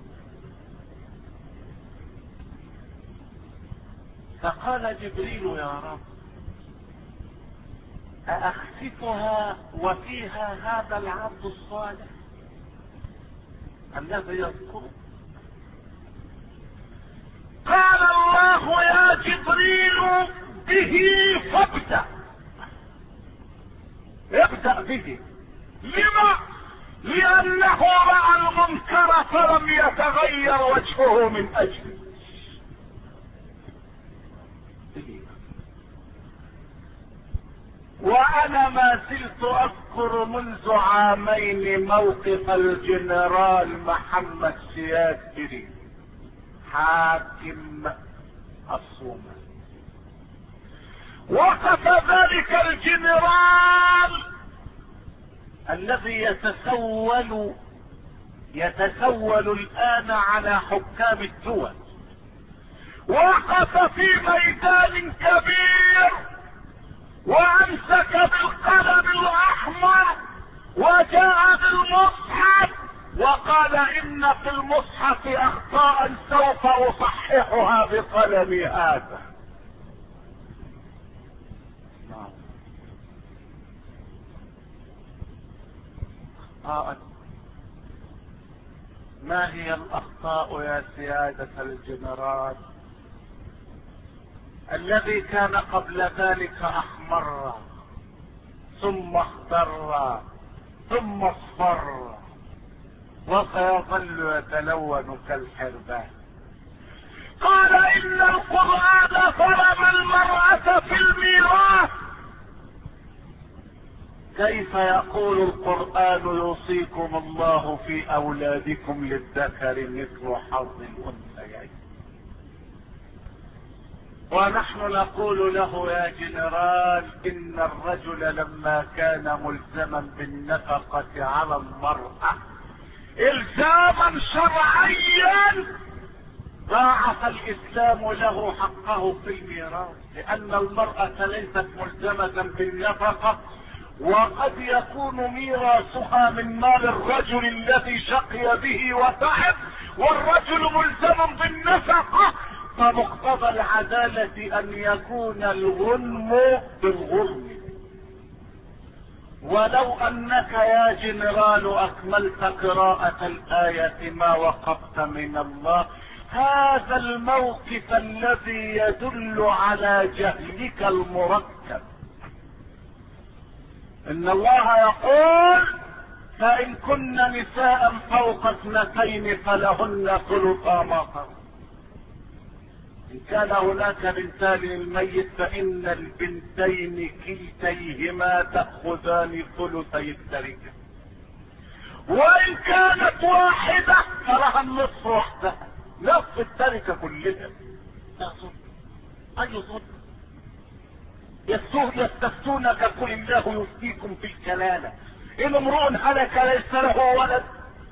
فقال جبريل يا رب أأخسفها وفيها هذا العبد الصالح الذي يذكر؟ قال الله يا جبريل به فابدأ، ابدأ به. لما؟ لأنه رأى المنكر فلم يتغير وجهه من أجله. وانا ما زلت اذكر منذ عامين موقف الجنرال محمد سياد بري حاكم الصومال. وقف ذلك الجنرال الذي يتسول يتسول الان على حكام الدول، وقف في ميدان كبير وامسك بالقلم الاحمر وجاء بالمصحف وقال ان في المصحف اخطاء سوف اصححها بقلمي هذا. أخطاء. ما هي الاخطاء يا سيادة الجنرال؟ الذي كان قبل ذلك احمر ثم اخضر ثم اصفر وسيظل يتلون كالحربان. قال ان القرآن ظلم المرأة في الميراث. كيف يقول القرآن يوصيكم الله في اولادكم للذكر مثل حظ الانثيين؟ ونحن نقول له يا جنرال ان الرجل لما كان ملزما بالنفقة على المرأة الزاما شرعيا ضاعف الاسلام له حقه في الميراث، لان المرأة ليست ملزمة بالنفقة، وقد يكون ميراثها من مال الرجل الذي شقي به وتعب والرجل ملزم بالنفقة، فمقتضى العدالة ان يكون الغنم بالغرم. ولو انك يا جنرال اكملت قراءة الآية ما وقفت من الله. هذا الموقف الذي يدل على جهلك المركب. ان الله يقول فان كن نساء فوق اثنتين فلهن ثلثا ما ترك. ان كان هناك بنتان للميت فان البنتين كلتيهما تأخذان ثلثي التركة، وان كانت واحدة فلها النصف وحدها، نصف التركة كلها. اي ظلم؟ يستفتونك قل الله يفتيكم في الكلالة ان امرؤ هلك ليس له ولد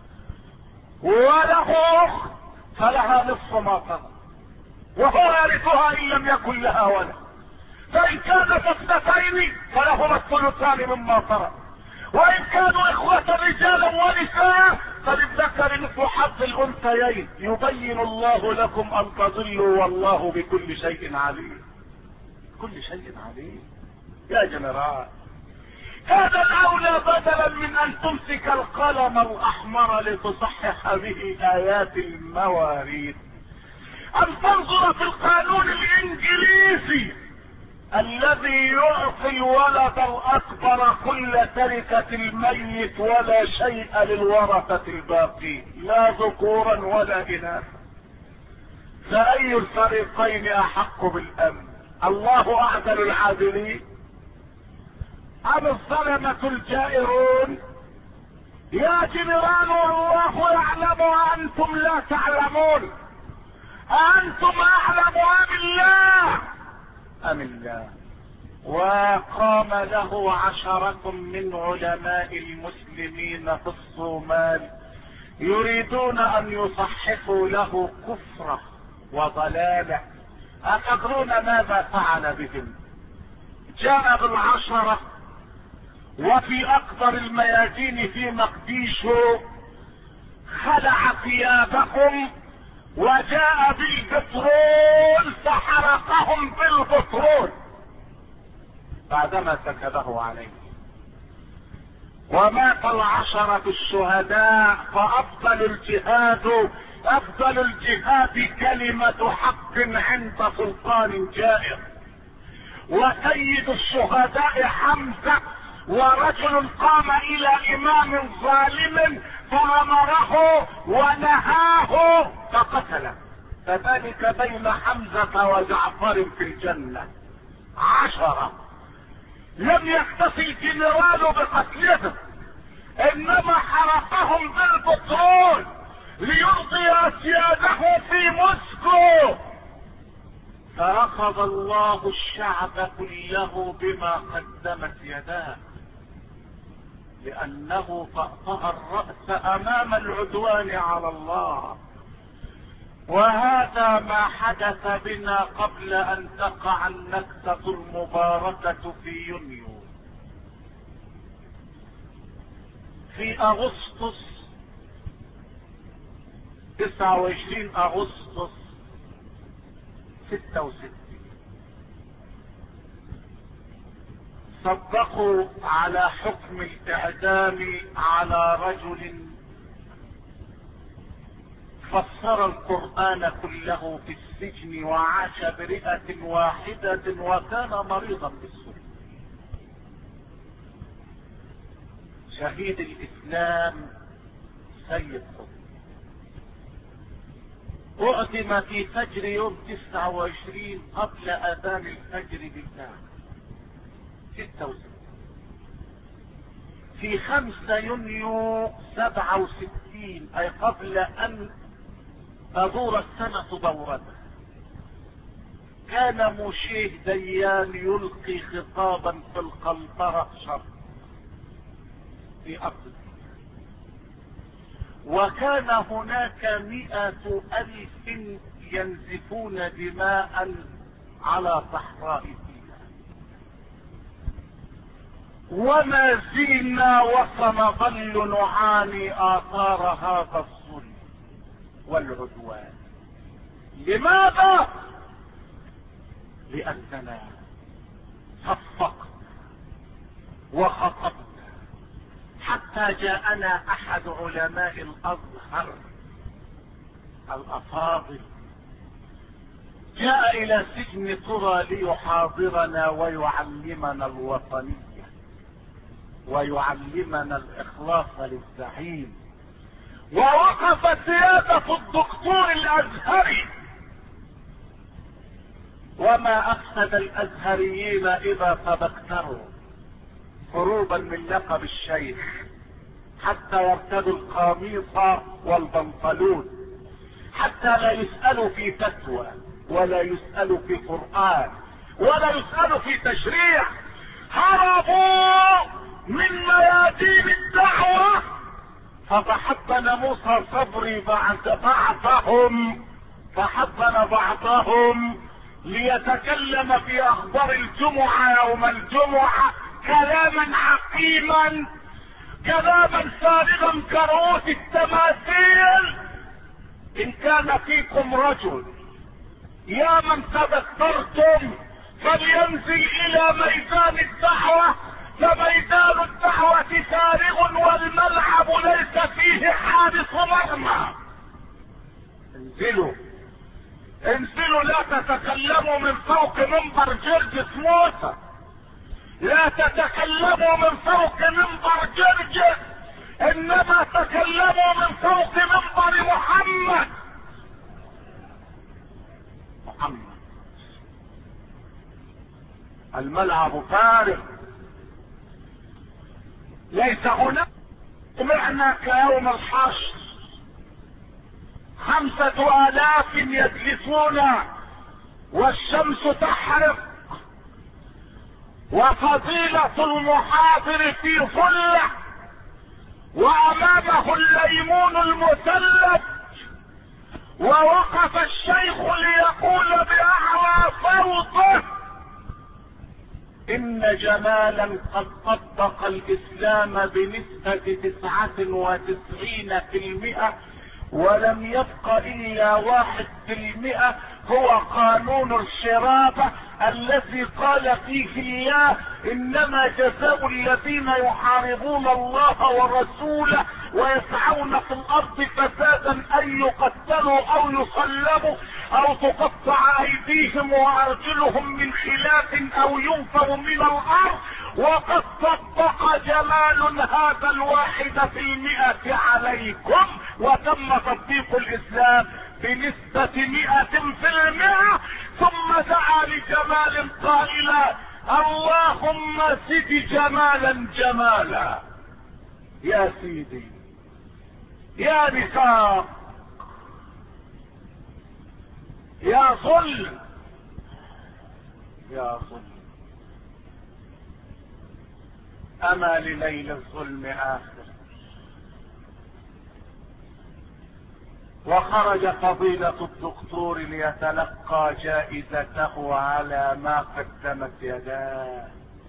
وله اخت فلها نصف ما ترك وهو يرثها ان لم يكن لها ولد، فان كانت اثنتين فلهما الثلثان مما ترك، وان كانوا اخوة رجالا ونساء فللذكر مثل حظ الانثيين. يبين الله لكم ان تضلوا والله بكل شيء عليم. كل شيء عليم يا جنرال. هذا الاولى بدلا من ان تمسك القلم الاحمر لتصحح به ايات المواريث ان تنظر في القانون الانجليزي الذي يعطي الولد الاكبر كل تركة الميت ولا شيء للورثة الباقي لا ذكورا ولا اناثا. فاي الفريقين احق بالامن؟ الله اعدل العادلين ام الظلمة الجائرون يا جنرال والله يعلم وانتم لا تعلمون. انتم اعلم ام الله؟ ام الله. وقام له عشرة من علماء المسلمين في الصومال يريدون ان يصححوا له كفره وضلاله. أتدرون ماذا فعل بهم؟ جاء بالعشرة وفي اكبر الميادين في مقديشو خلع ثيابهم وجاء بالبترول فحرقهم بالبترول بعدما سكبه عليه. ومات العشرة الشهداء. فافضل الجهاد افضل الجهاد كلمة حق عند سلطان جائر. وسيد الشهداء حمزة، ورجل قام الى امام ظالم فامره ونهاه فقتله. فذلك بين حمزة وجعفر في الجنة. عشرة لم يختص الجنرال بقتلهم، انما حرقهم بالبترول ليرضي سياده في موسكو. فاخذ الله الشعب كله بما قدمت يداه، لانه طأطأ الرأس امام العدوان على الله. وهذا ما حدث بنا قبل ان تقع النكسة المباركة في يونيو. في اغسطس تسعة وعشرين اغسطس ستة وستين صدقوا على حكم الاعدام على رجل فسر القرآن كله في السجن وعاش برئة واحدة وكان مريضا بالسوء. شهيد الاسلام سيد قطب اعدم في فجر يوم تسعة وعشرين قبل اذان الفجر بساعة ستة وستين. في خمسة يونيو سبعة وستين اي قبل ان تدور السنة دورتها كان موشيه ديان يلقي خطابا في القنطرة شرق في ارض، وكان هناك مئة الف ينزفون دماء على صحراء سيناء، وما زلنا وسنظل نعاني اثار هذا الظلم والعدوان. لماذا؟ لاننا صفقنا وخطبنا حتى جاءنا احد علماء الازهر الافاضل، جاء الى سجن طرى ليحاضرنا ويعلمنا الوطنية ويعلمنا الاخلاص للزعيم. ووقف سيادة الدكتور الازهري، وما افسد الازهريين اذا تبكروا هروبا من لقب الشيخ حتى يرتدوا القميص والبنطلون، حتى لا يسألوا في فتوى ولا يسألوا في قرآن ولا يسألوا في تشريع. هربوا من ميادين الدعوة. فضحكنا موسى صبري بعد بعضهم فحضن بعضهم ليتكلم في اخبار الجمعة يوم الجمعة كلاما عقيما، كلاما فارغا كرؤوس التماثيل. ان كان فيكم رجل يا من تذكرتم فلينزل الى ميدان الدعوة، فميدان الدعوة فارغ والملعب ليس فيه حارس مرمى. انزلوا انزلوا، لا تتكلموا من فوق منبر جرجس موسى، لا تتكلموا من فوق منبر جرجس، انما تكلموا من فوق منبر محمد. محمد الملعب فارغ، ليس هناك جمعنا كيوم الحشر خمسة آلاف يجلسون والشمس تحرق، وفضيلة المحاضر في ظله، وأمامه الليمون المثلج، ووقف الشيخ ليقول بأعلى صوته: إن جمالا قد طبق الإسلام بنسبة تسعة وتسعين في المئة، ولم يبق إلا واحد في المئة، هو قانون الشرابة الذي قال فيه الله: إنما جزاء الذين يحاربون الله ورسوله ويسعون في الأرض فسادا أن يقتلوا أو يصلبوا أو تقطع أيديهم وأرجلهم من خلاف أو ينفوا من الأرض. وقد طبق جمال هذا الواحد في المئة عليكم، وتم تطبيق الإسلام بنسبة مئة في المئة. ثم دعا لجمال قائلا: اللهم زد جمالا جمالا. يا سيدي، يا نفاق، يا ظلم، يا ظلم. أما لليل الظلم آخر. وخرج فضيلة الدكتور ليتلقى جائزته على ما قدمت يداه،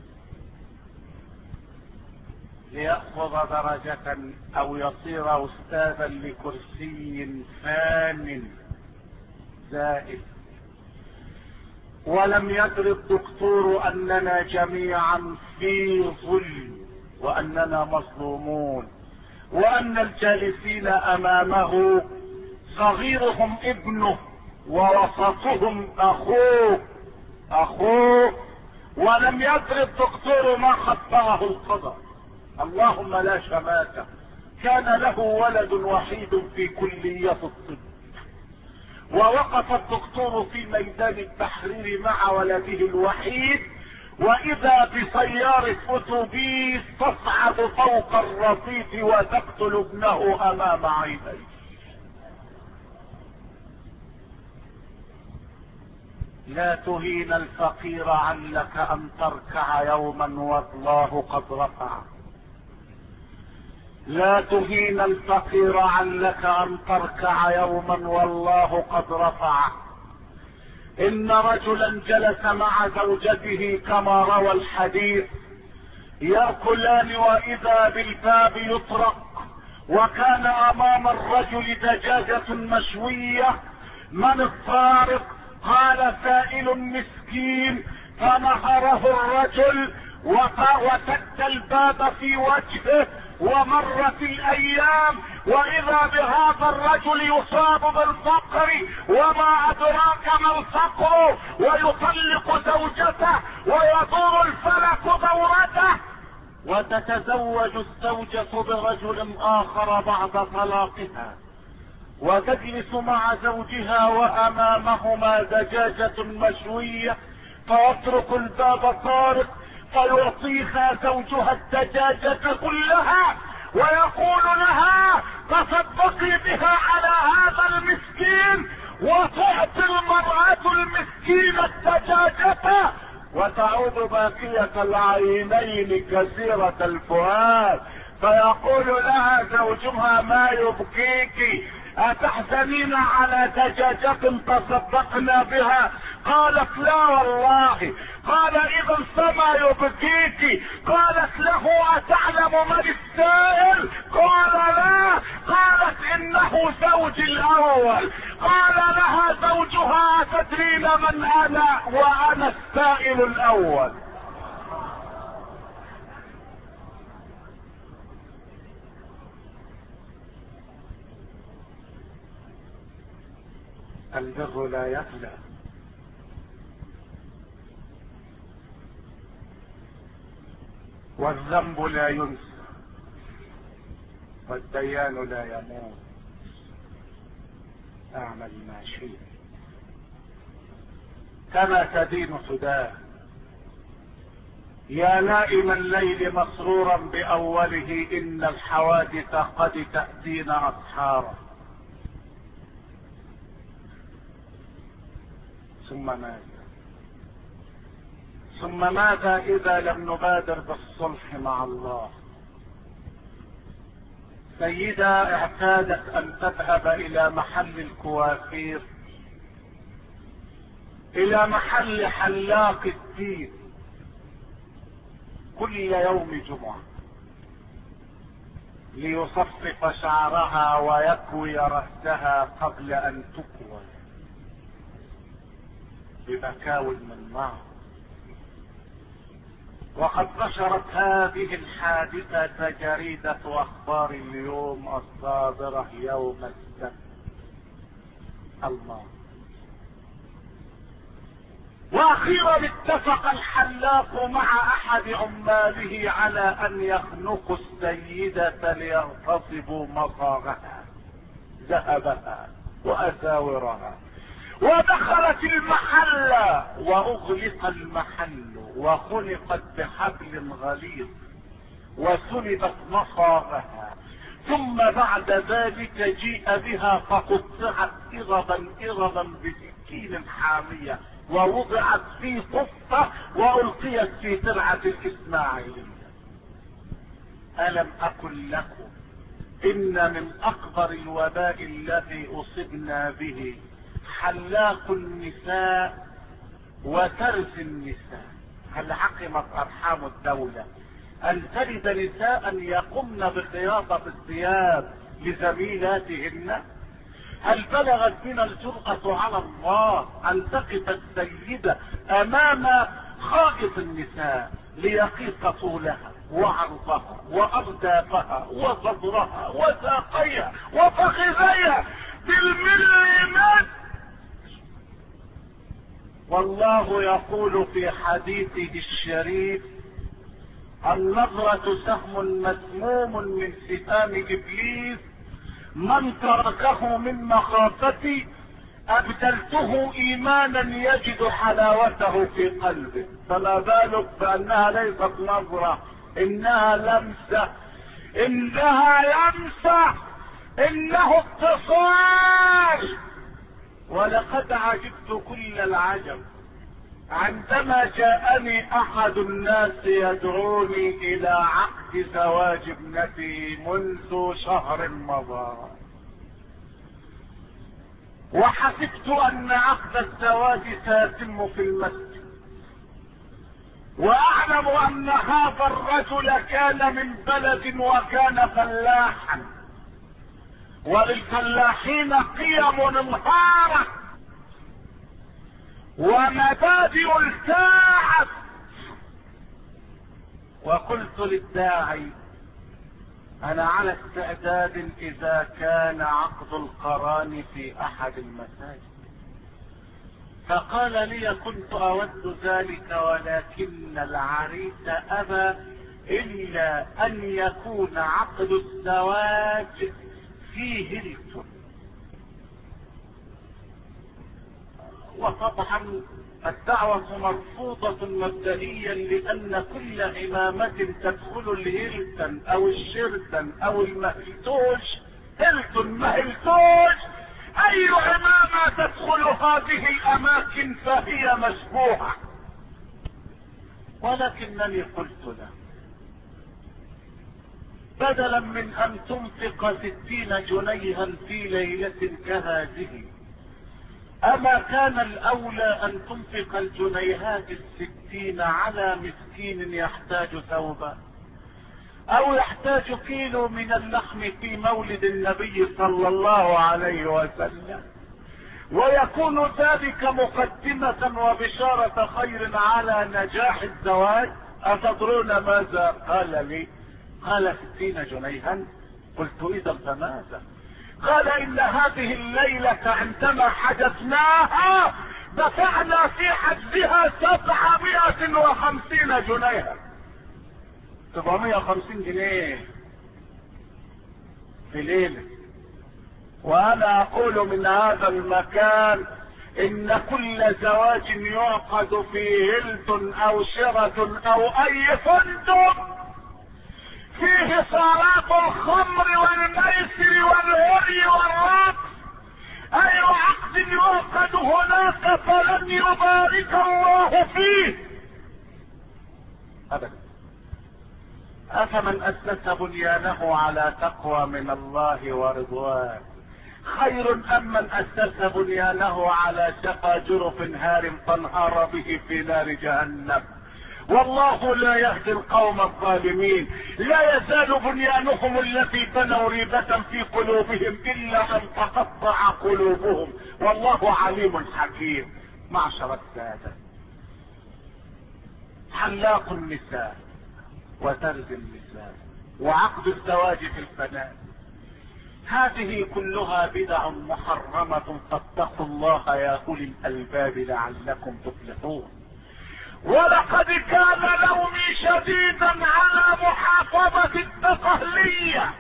ليأخذ درجة أو يصير أستاذا لكرسي فان زائد. ولم يدر الدكتور أننا جميعا في ظلم، وأننا مظلومون، وأن الجالسين أمامه صغيرهم ابنه ووسطهم أخوه أخوه ولم يدر الدكتور ما خطره القدر. اللهم لا شماتة. كان له ولد وحيد في كلية الطب، ووقف الدكتور في ميدان التحرير مع ولده الوحيد، واذا بسيارة اتوبيس تصعد فوق الرصيف وتقتل ابنه امام عينيه. لا تهين الفقير علك ان تركع يوما والله قد رفع. لا تهين الفقير علك ان تركع يوما والله قد رفع. ان رجلا جلس مع زوجته كما روى الحديث يأكلان واذا بالباب يطرق، وكان امام الرجل دجاجة مشوية. من الطارق؟ قال سائل مسكين. فنهره الرجل وسد الباب في وجهه. ومرت الايام واذا بهذا الرجل يصاب بالفقر، وما ادراك ما الفقر، ويطلق زوجته ويدور الفلك دورته، وتتزوج الزوجة برجل اخر بعد طلاقها، وتجلس مع زوجها وامامهما دجاجة مشوية، فيترك الباب طارق فيعطيها زوجها الدجاجة كلها ويقول لها: تصدقي بها على هذا المسكين. وتعطي المرأة المسكينة الدجاجة وتعود باقية العينين كثيرة الفؤاد، فيقول لها زوجها: ما يبكيك؟ أتحزنين على دجاجة تصدقنا بها؟ قالت: لا والله. قال: إذا فما يبكيك؟ قالت له: أتعلم من السائل؟ قال: لا. قالت: إنه زوجي الأول. قال لها زوجها: أتدرين من أنا؟ وأنا السائل الأول. البر لا يفنى، والذنب لا ينسى، والديان لا يموت. اعمل ما شئت كما تدين تدان. يا نائم الليل مسرورا بأوله إن الحوادث قد تأتينا أسحارا. ثم ماذا؟ ثم ماذا إذا لم نبادر بالصلح مع الله؟ سيدة اعتادت أن تذهب إلى محل الكوافير، إلى محل حلاق الدين كل يوم جمعة ليصفف شعرها ويكوي رأسها قبل أن تكوى بمكاوي من نار. وقد نشرت هذه الحادثة جريدة أخبار اليوم الصادرة يوم السبت الماضي. واخيرا اتفق الحلاق مع احد عماله على ان يخنقوا السيدة ليغتصبوا مصاغها، ذهبها واساورها، ودخلت المحل واغلق المحل وخنقت بحبل غليظ وسلبت مصاغها، ثم بعد ذلك جيء بها فقطعت إربا إربا بسكين حامية ووضعت في قفة وألقيت في ترعة الإسماعيلية. ألم أقل لكم إن من أكبر الوباء الذي أصبنا به حلاق النساء وترس النساء؟ هل حكمت أرحام الدولة أن تلد نساء يقمن بخياطة الثياب لزميلاتهن؟ هل بلغت بنا الجرأة على الله أن تقف السيدة أمام خائط النساء ليقيس طولها وعرضها وأردافها وصدرها وساقيها وفخذيها بالمليمتر؟ والله يقول في حديثه الشريف: النظرة سهم مسموم من سهام إبليس، من تركه من مخافتي أبدلته إيمانا يجد حلاوته في قلبه. فما بالك بأنها ليست نظرة، إنها لمسة، إنها لمسة، إنه اتصال. ولقد عجبت كل العجب عندما جاءني احد الناس يدعوني الى عقد زواج ابنته منذ شهر مضى، وحسبت ان عقد الزواج سيتم في المسجد، واعلم ان هذا الرجل كان من بلد وكان فلاحا، وللفلاحين قيم انهارت ومبادئ التاعت. وقلت للداعي: انا على استعداد اذا كان عقد القران في احد المساجد. فقال لي: كنت اود ذلك ولكن العريس ابى الا ان يكون عقد الزواج في هيلتون. وطبعا الدعوة مرفوضة مبدئيا، لان كل امامة تدخل الهيلتون او الشيرتون او المهلتوش، هيلتون مهلتوش، اي امامة تدخل هذه الاماكن فهي مشبوهة. ولكنني قلت له: بدلا من ان تنفق ستين جنيها في ليلة كهذه، اما كان الاولى ان تنفق الجنيهات الستين على مسكين يحتاج ثوبا او يحتاج كيلو من اللحم في مولد النبي صلى الله عليه وسلم، ويكون ذلك مقدمة وبشارة خير على نجاح الزواج. أتدرون ماذا قال لي؟ قال: ستين جنيها. قلت: إذا فماذا؟ قال: إن هذه الليلة عندما حجزناها دفعنا في حجزها سبعمائة وخمسين جنيها. سبعمائة وخمسين جنيه في ليلة. وأنا أقول من هذا المكان ان كل زواج يعقد في هيلتون او شيراتون او اي فندق فيه صلاة الخمر والميسر والهري والرقص، اي عقد يعقد هناك فلن يبارك الله فيه ابدا. افمن اسس بنيانه على تقوى من الله ورضوان خير ام من اسس بنيانه على شفا جرف هار فانهار به في نار جهنم. والله لا يهدي القوم الظالمين. لا يزال بنيانهم التي بنوا ريبة في قلوبهم الا ان تقطع قلوبهم، والله عليم حكيم. معشر السادة، حلاق النساء وترز النساء وعقد الزواج في البنات، هذه كلها بدع محرمة، فاتقوا الله يا اولي الالباب لعلكم تفلحون. ولقد كان لومي شديدا على محافظة الدقهلية،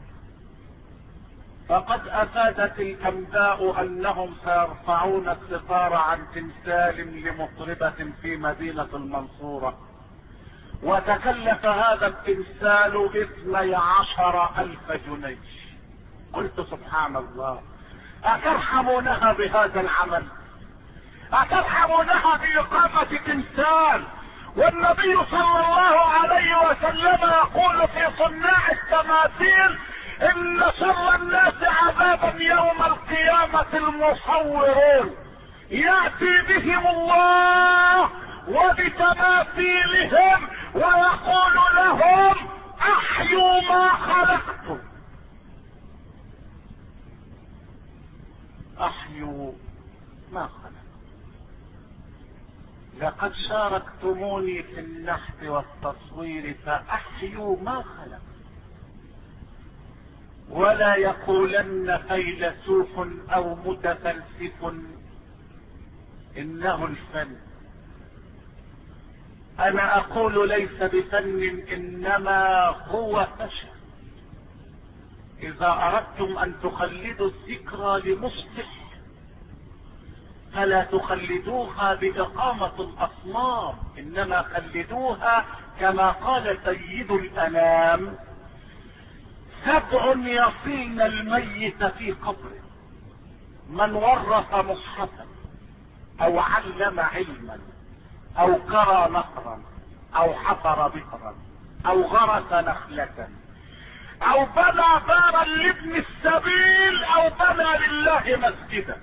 فقد افادت الانباء انهم سيرفعون الستار عن تمثال لمطربة في مدينة المنصورة، وتكلف هذا التمثال اثني عشر الف جنيه. قلت سبحان الله، اترحمونها بهذا العمل؟ اترحمونها باقامة تمثال؟ والنبي صلى الله عليه وسلم يقول في صناع التماثيل ان شر الناس عذابا يوم القيامة المصورون، يأتي بهم الله وبتماثيلهم ويقول لهم احيوا ما خلقتم، احيوا ما خلقتم، لقد شاركتموني في النحت والتصوير فاحيوا ما خلقتم. ولا يقولن فيلسوف او متفلسف انه الفن، انا اقول ليس بفن انما هو فشل. اذا اردتم ان تخلدوا الذكرى لمصلح فلا تخلدوها باقامة الاصنام، انما خلدوها كما قال سيد الانام: سبع يصين الميت في قبره: من ورث مصحفا او علم علما او قرى نهرا او حفر بئرا او غرس نخلة او بنى دارا لابن السبيل او بنى لله مسجدا.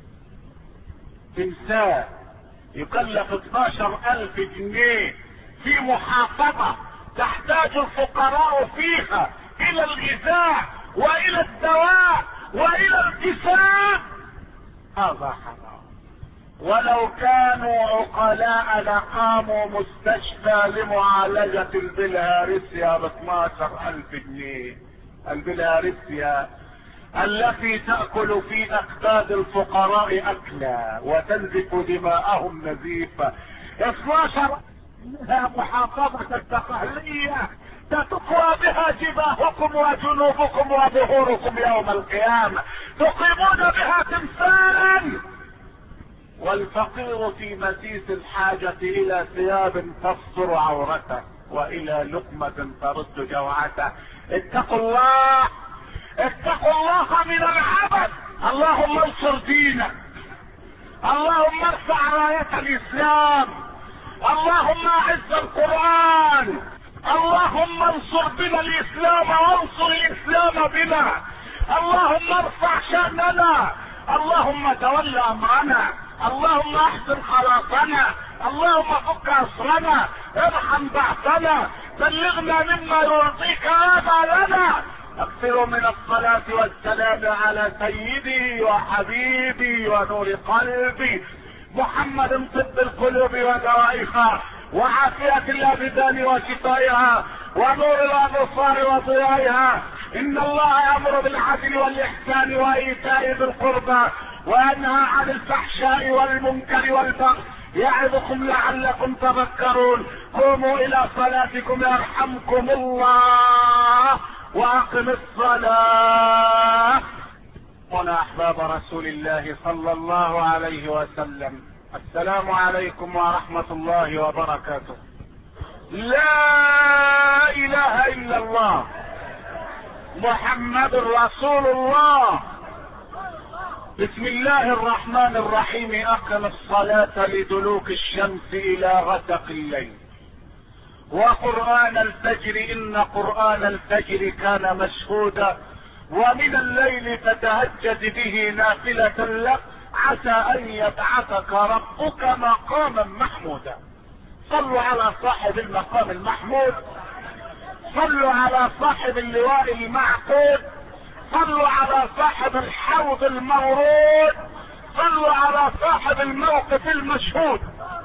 تمثال يكلف اتناشر الف جنيه في محافظة تحتاج الفقراء فيها الى الغذاء والى الدواء والى الكساء، هذا حرام. ولو كانوا عقلاء لقاموا مستشفى لمعالجة البلهارسيا ب اتناشر الف جنيه. البلهارسيا التي تأكل في اكباد الفقراء اكلا وتنزف دماءهم نزيفا. اتناشر منها محافظة الدقهلية تتقوى بها جباهكم وجنوبكم وظهوركم يوم القيامة، تقيمون بها تمثالا. والفقير في مسيس الحاجة الى ثياب تستر عورته والى لقمة ترد جوعته. اتقوا الله، اتقوا الله من العبث. اللهم انصر دينك، اللهم ارفع راية الاسلام، اللهم اعز القرآن، اللهم انصر بنا الاسلام وانصر الاسلام بنا، اللهم ارفع شأننا، اللهم تول امرنا، اللهم احسن خلاصنا، اللهم فك اسرنا، ارحم بعثنا، بلغنا مما يرضيك هذا لنا. اكثروا من الصلاة والسلام على سيدي وحبيبي ونور قلبي محمد، طب القلوب ودوائها وعافية الابدان وشفائها ونور الابصار وضيائها. ان الله يأمر بالعدل والاحسان وايتاء ذي القربى وينهى عن الفحشاء والمنكر والبغي يعظكم لعلكم تذكرون. قوموا الى صلاتكم يرحمكم الله واقم الصلاة. هنا احباب رسول الله صلى الله عليه وسلم، السلام عليكم ورحمة الله وبركاته. لا اله الا الله محمد رسول الله. بسم الله الرحمن الرحيم. اقم الصلاة لدلوك الشمس الى غسق الليل وقرآن الفجر ان قرآن الفجر كان مشهودا ومن الليل فتهجد به نافلة لك عسى ان يبعثك ربك مقاما محمودا. صلوا على صاحب المقام المحمود، صلوا على صاحب اللواء المعقود، صلوا على صاحب الحوض المورود، صلوا على صاحب الموقف المشهود.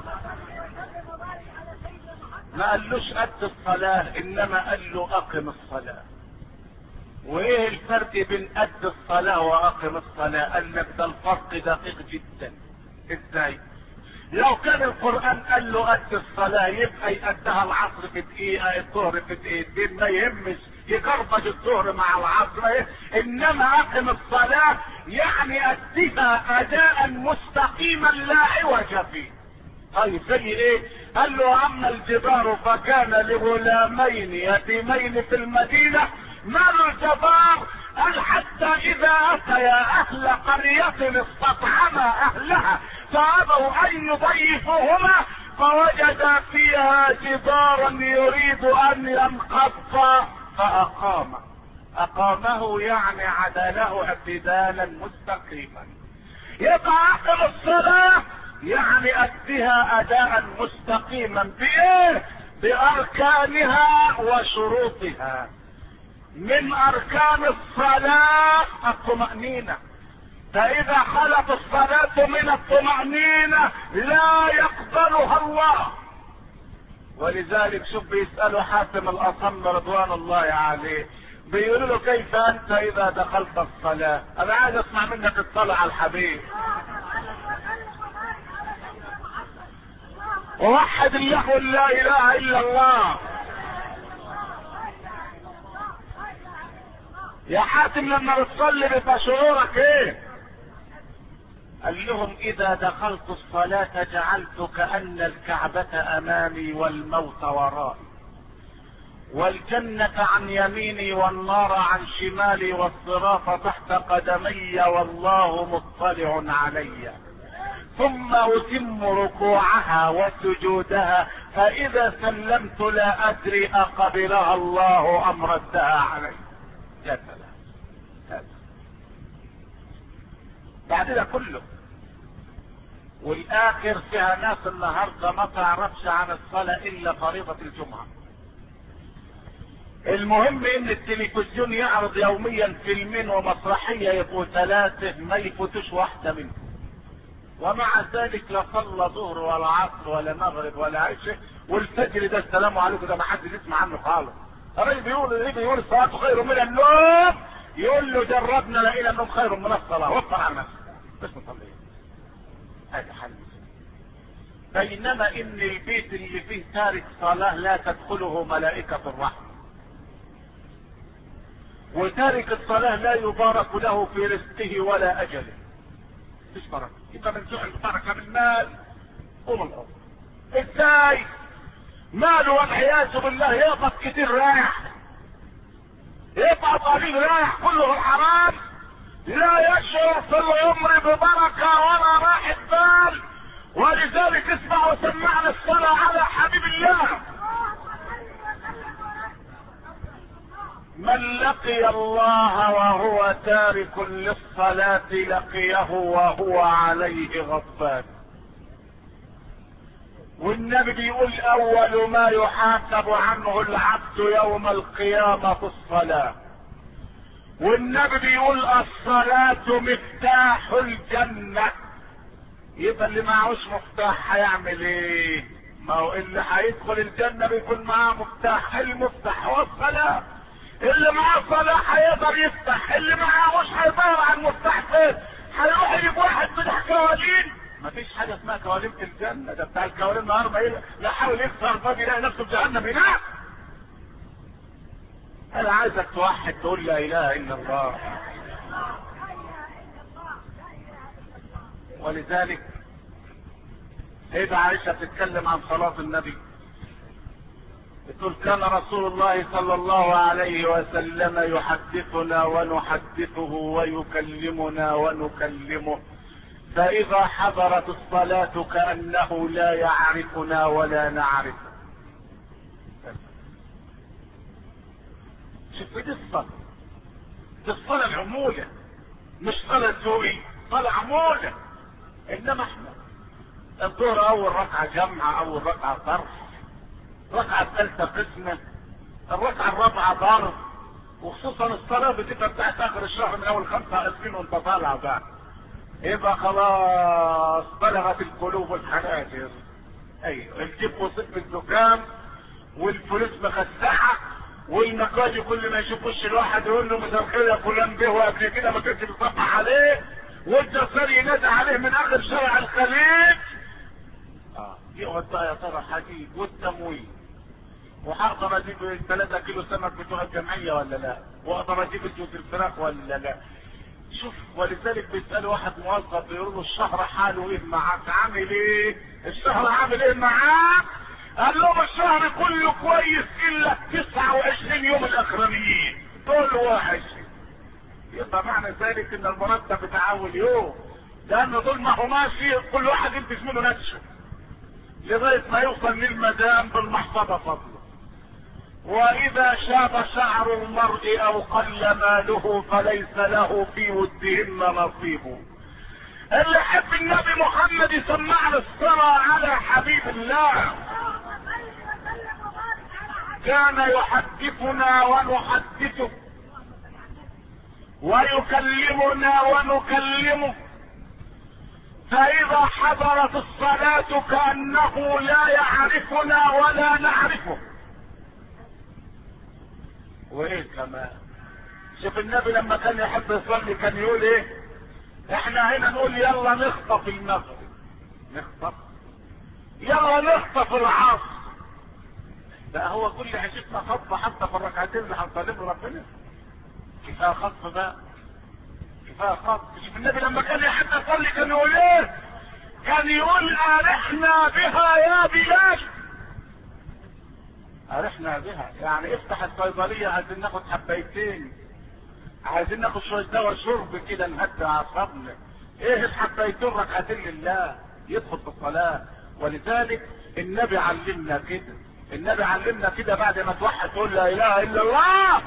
ما قالوش قد الصلاة انما قال له اقم الصلاة. وايه الفرق بين قد الصلاة واقم الصلاة؟ قال لك ده الفرق دقيق جدا. ازاي؟ لو كان القرآن قال له قد الصلاة يبقى يقدها العصر في دقيقة، الظهر في دقيقتين، ما يهمش يكربج الظهر مع العصر. انما اقم الصلاة يعني اديها اداء مستقيما لا عوج فيه. طيب زي ايه؟ قال له اما الجدار فكان لغلامين يتيمين في المدينة. مال الجدار؟ قال حتى اذا اتيا اهل قرية استطعما اهلها فابوا ان يضيفوهما فوجدا فيها جدارا يريد ان ينقض فاقامه. اقامه يعني عدله اعتدالا مستقيما. يبقى اقم الصلاة يعني اديها اداء مستقيما بايه؟ باركانها وشروطها. من اركان الصلاة الطمأنينة، فاذا خلت الصلاة من الطمأنينة لا يقبلها الله. ولذلك شوف بيسألوا حاتم الاصم رضوان الله عليه، بيقولوا له كيف انت اذا دخلت الصلاة؟ انا عايز اسمع منك الصلاة على الحبيب. ووحد الله لا اله الا الله. يا حاتم لما بتصلي بيبقى شعورك ايه؟ قال لهم اذا دخلت الصلاة جعلت كأن الكعبة امامي والموت ورائي والجنة عن يميني والنار عن شمالي والصراط تحت قدمي والله مطلع علي. ثم اتم ركوعها وسجودها فاذا سلمت لا ادري اقبلها الله ام ردها علي. يا سلام. بعد ده كله والاخر فيها ناس النهارده ما تعرفش عن الصلاة الا فريضة الجمعة. المهم ان التلفزيون يعرض يوميا فيلمين ومسرحية يبقوا ثلاثة ما يفوتوش واحدة منهم، ومع ذلك لا صلى ظهر ولا عصر ولا مغرب ولا عشاء، والفجر ده السلام عليكم ده ما حدش يسمع عنه خالص. الراجل بيقول ايه؟ بيقول الصلاة خير من النوم، يقول له جربنا لقينا النوم خير من الصلاة. وفر على نفسك بس نصلي. هذا حل. بينما ان البيت اللي فيه تارك صلاة لا تدخله ملائكة الرحمة، وتارك الصلاة لا يبارك له في رزقه ولا اجله. مش بركة. يبقى من سوء البركة بالمال قوم الارض. ازاي؟ ماله والعياذ بالله يقف كتير رايح، يقف قليل رايح، كله الحرام، لا يشعر في العمر ببركة ولا راحة بال. ولذلك اسمع وسمعنا الصلاة على حبيب الله. من لقي الله وهو تارك للصلاة لقيه وهو عليه غضبان. والنبي بيقول اول ما يحاسب عنه العبد يوم القيامة في الصلاة. والنبي بيقول الصلاة مفتاح الجنة. يبقى اللي معهوش مفتاح هيعمل ايه؟ ما هو اللي هيدخل الجنة بيكون معاه مفتاح، المفتاح هو الصلاة. اللي معاه صلاة هيقدر يفتح، اللي معهوش هيدور على المفتاح فين؟ هيروح يجيب واحد بتاع كوالين. مفيش حاجة اسمها كوالين في الجنة، ده بتاع الكوالين النهارده ايه؟ لا حاول يكسر الباب يلاقي نفسه في جهنم هناك. انا عايزك توحد تقول لا اله الا الله. ولذلك سيدة عائشة بتتكلم عن صلاة النبي، بتقول كان رسول الله صلى الله عليه وسلم يحدثنا ونحدثه ويكلمنا ونكلمه، فإذا حضرت الصلاة كأنه لا يعرفنا ولا نعرفه. شوف دي الصلاة، دي الصلاة العمولة، مش صلاة سوري، صلاة عمولة. انما احنا الظهر اول ركعة جمعة، اول ركعة طرف، الركعة الثالثة قسمة، الركعة الرابعة ضرب، وخصوصا الصلاة بتبقى بتاعت اخر الشهر من اول خمسة عشرين وانت طالع بقى، يبقى خلاص بلغت القلوب الحناجر. ايوه الجيب وصف الزكام والفلوس مخسحة والمكاجي كل ما يشوف وش الواحد يقول له مساء الخير يا فلان به، وقبل كده ما كانش بيصبح عليه، والجسار ينادى عليه من اخر شارع الخليج. اه يقعد بقى يا ترى حديد والتموين، وهقدر اجيب ثلاثة كيلو سمك بتوع الجمعية ولا لا، واقدر اجيب جوز الفراخ ولا لا. شوف ولذلك بيسأل واحد موظف بيقول له الشهر حاله ايه معاك؟ عامل ايه؟ الشهر عامل ايه معاك؟ قال لهم الشهر كله كويس الا تسعة وعشرين يوم الاخرانيين دول وحشين. يبقى معنى ذلك ان المرتب بتاع اول يوم، لان دول ما هو ماشي كل واحد ينتج منه نفسه لغايه ما يوصل للمدام بالمحفظه فضله. واذا شاب شعر المرء او قل ماله فليس له في ودهن نصيب. اللي يحب النبي محمد يسمعنا الصلاة على حبيب الله. كان يحدثنا ونحدثه ويكلمنا ونكلمه، فإذا حضرت الصلاة كأنه لا يعرفنا ولا نعرفه. وايه كمان؟ شوف النبي لما كان يحب يصلي كان يقول ايه؟ احنا هنا نقول يلا نخطف المغرب، نخطف، يلا نخطف العصر. بقى هو كل عشتنا خطف حتى في الركعتين اللي هنصليهم ربنا؟ كفايه خطف بقى، كفايه خطف. شوف النبي لما كان يحب يصلي كان يقول ايه؟ كان يقول ارحنا بها يا بلال. ارحنا بها يعني افتح الصيدليه، عايزين ناخد حبايتين، عايزين ناخد شويه دواء شرب كده نهدي اعصابنا. ايه الحبايتين ركعتين لله يدخل في الصلاه. ولذلك النبي علمنا كده، النبي علمنا كده بعد ما توحد تقول لا اله الا الله.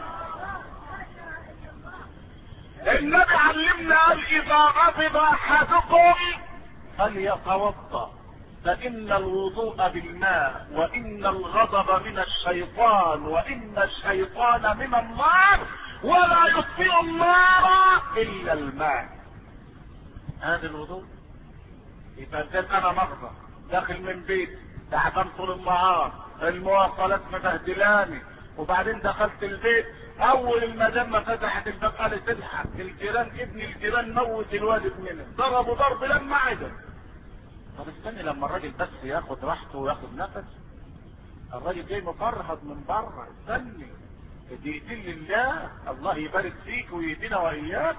النبي علمنا قال اذا غضب احدكم فليتوضا فان الوضوء بالماء وان الغضب من الشيطان وان الشيطان من النار ولا يطفئ النار الا الماء. هذا الوضوء. يبقى انا مغضب داخل من بيت تعبان طول النهار، المواصلات مبهدلاني، وبعدين دخلت البيت اول المدام ما فتحت الباب قالت الحق الجيران، ابن الجيران موت الوالد منه، ضربوا ضرب لما عدل. طب استني لما الراجل بس ياخد راحته وياخد نفس، الراجل جاي مفرهد من بره، استني دقيقتين لله، الله يبارك فيك ويهدينا واياك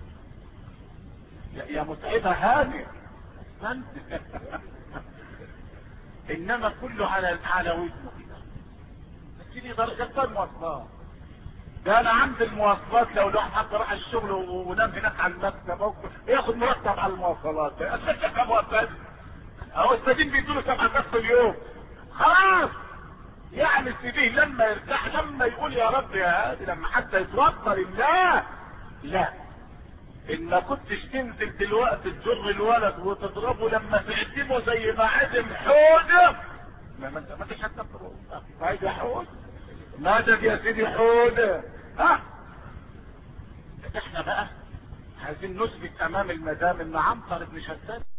يا متعبه هانئ. استني انما كله على على وزنه كده. تيجي درجات المواصلات، ده انا عند المواصلات لو الواحد حتى راح الشغل ونام هناك على المكتب ياخد مرتب على المواصلات، اساسا مواصلات اهو السجين بيدوله سبعة آلاف في اليوم خلاص. يعني سيبيه لما يرتاح، لما يقول يا رب يا هادي، لما حتى يتوضا لله. لا ان ما كنتش تنزل دلوقتي تجر الولد وتضربه لما تعدمه زي ما عدم حوده، ما انت ما انتش حتى عايز يا حود ماذا يا سيدي حوده. ها احنا بقى عايزين نثبت امام المدام ان عنتر بن شداد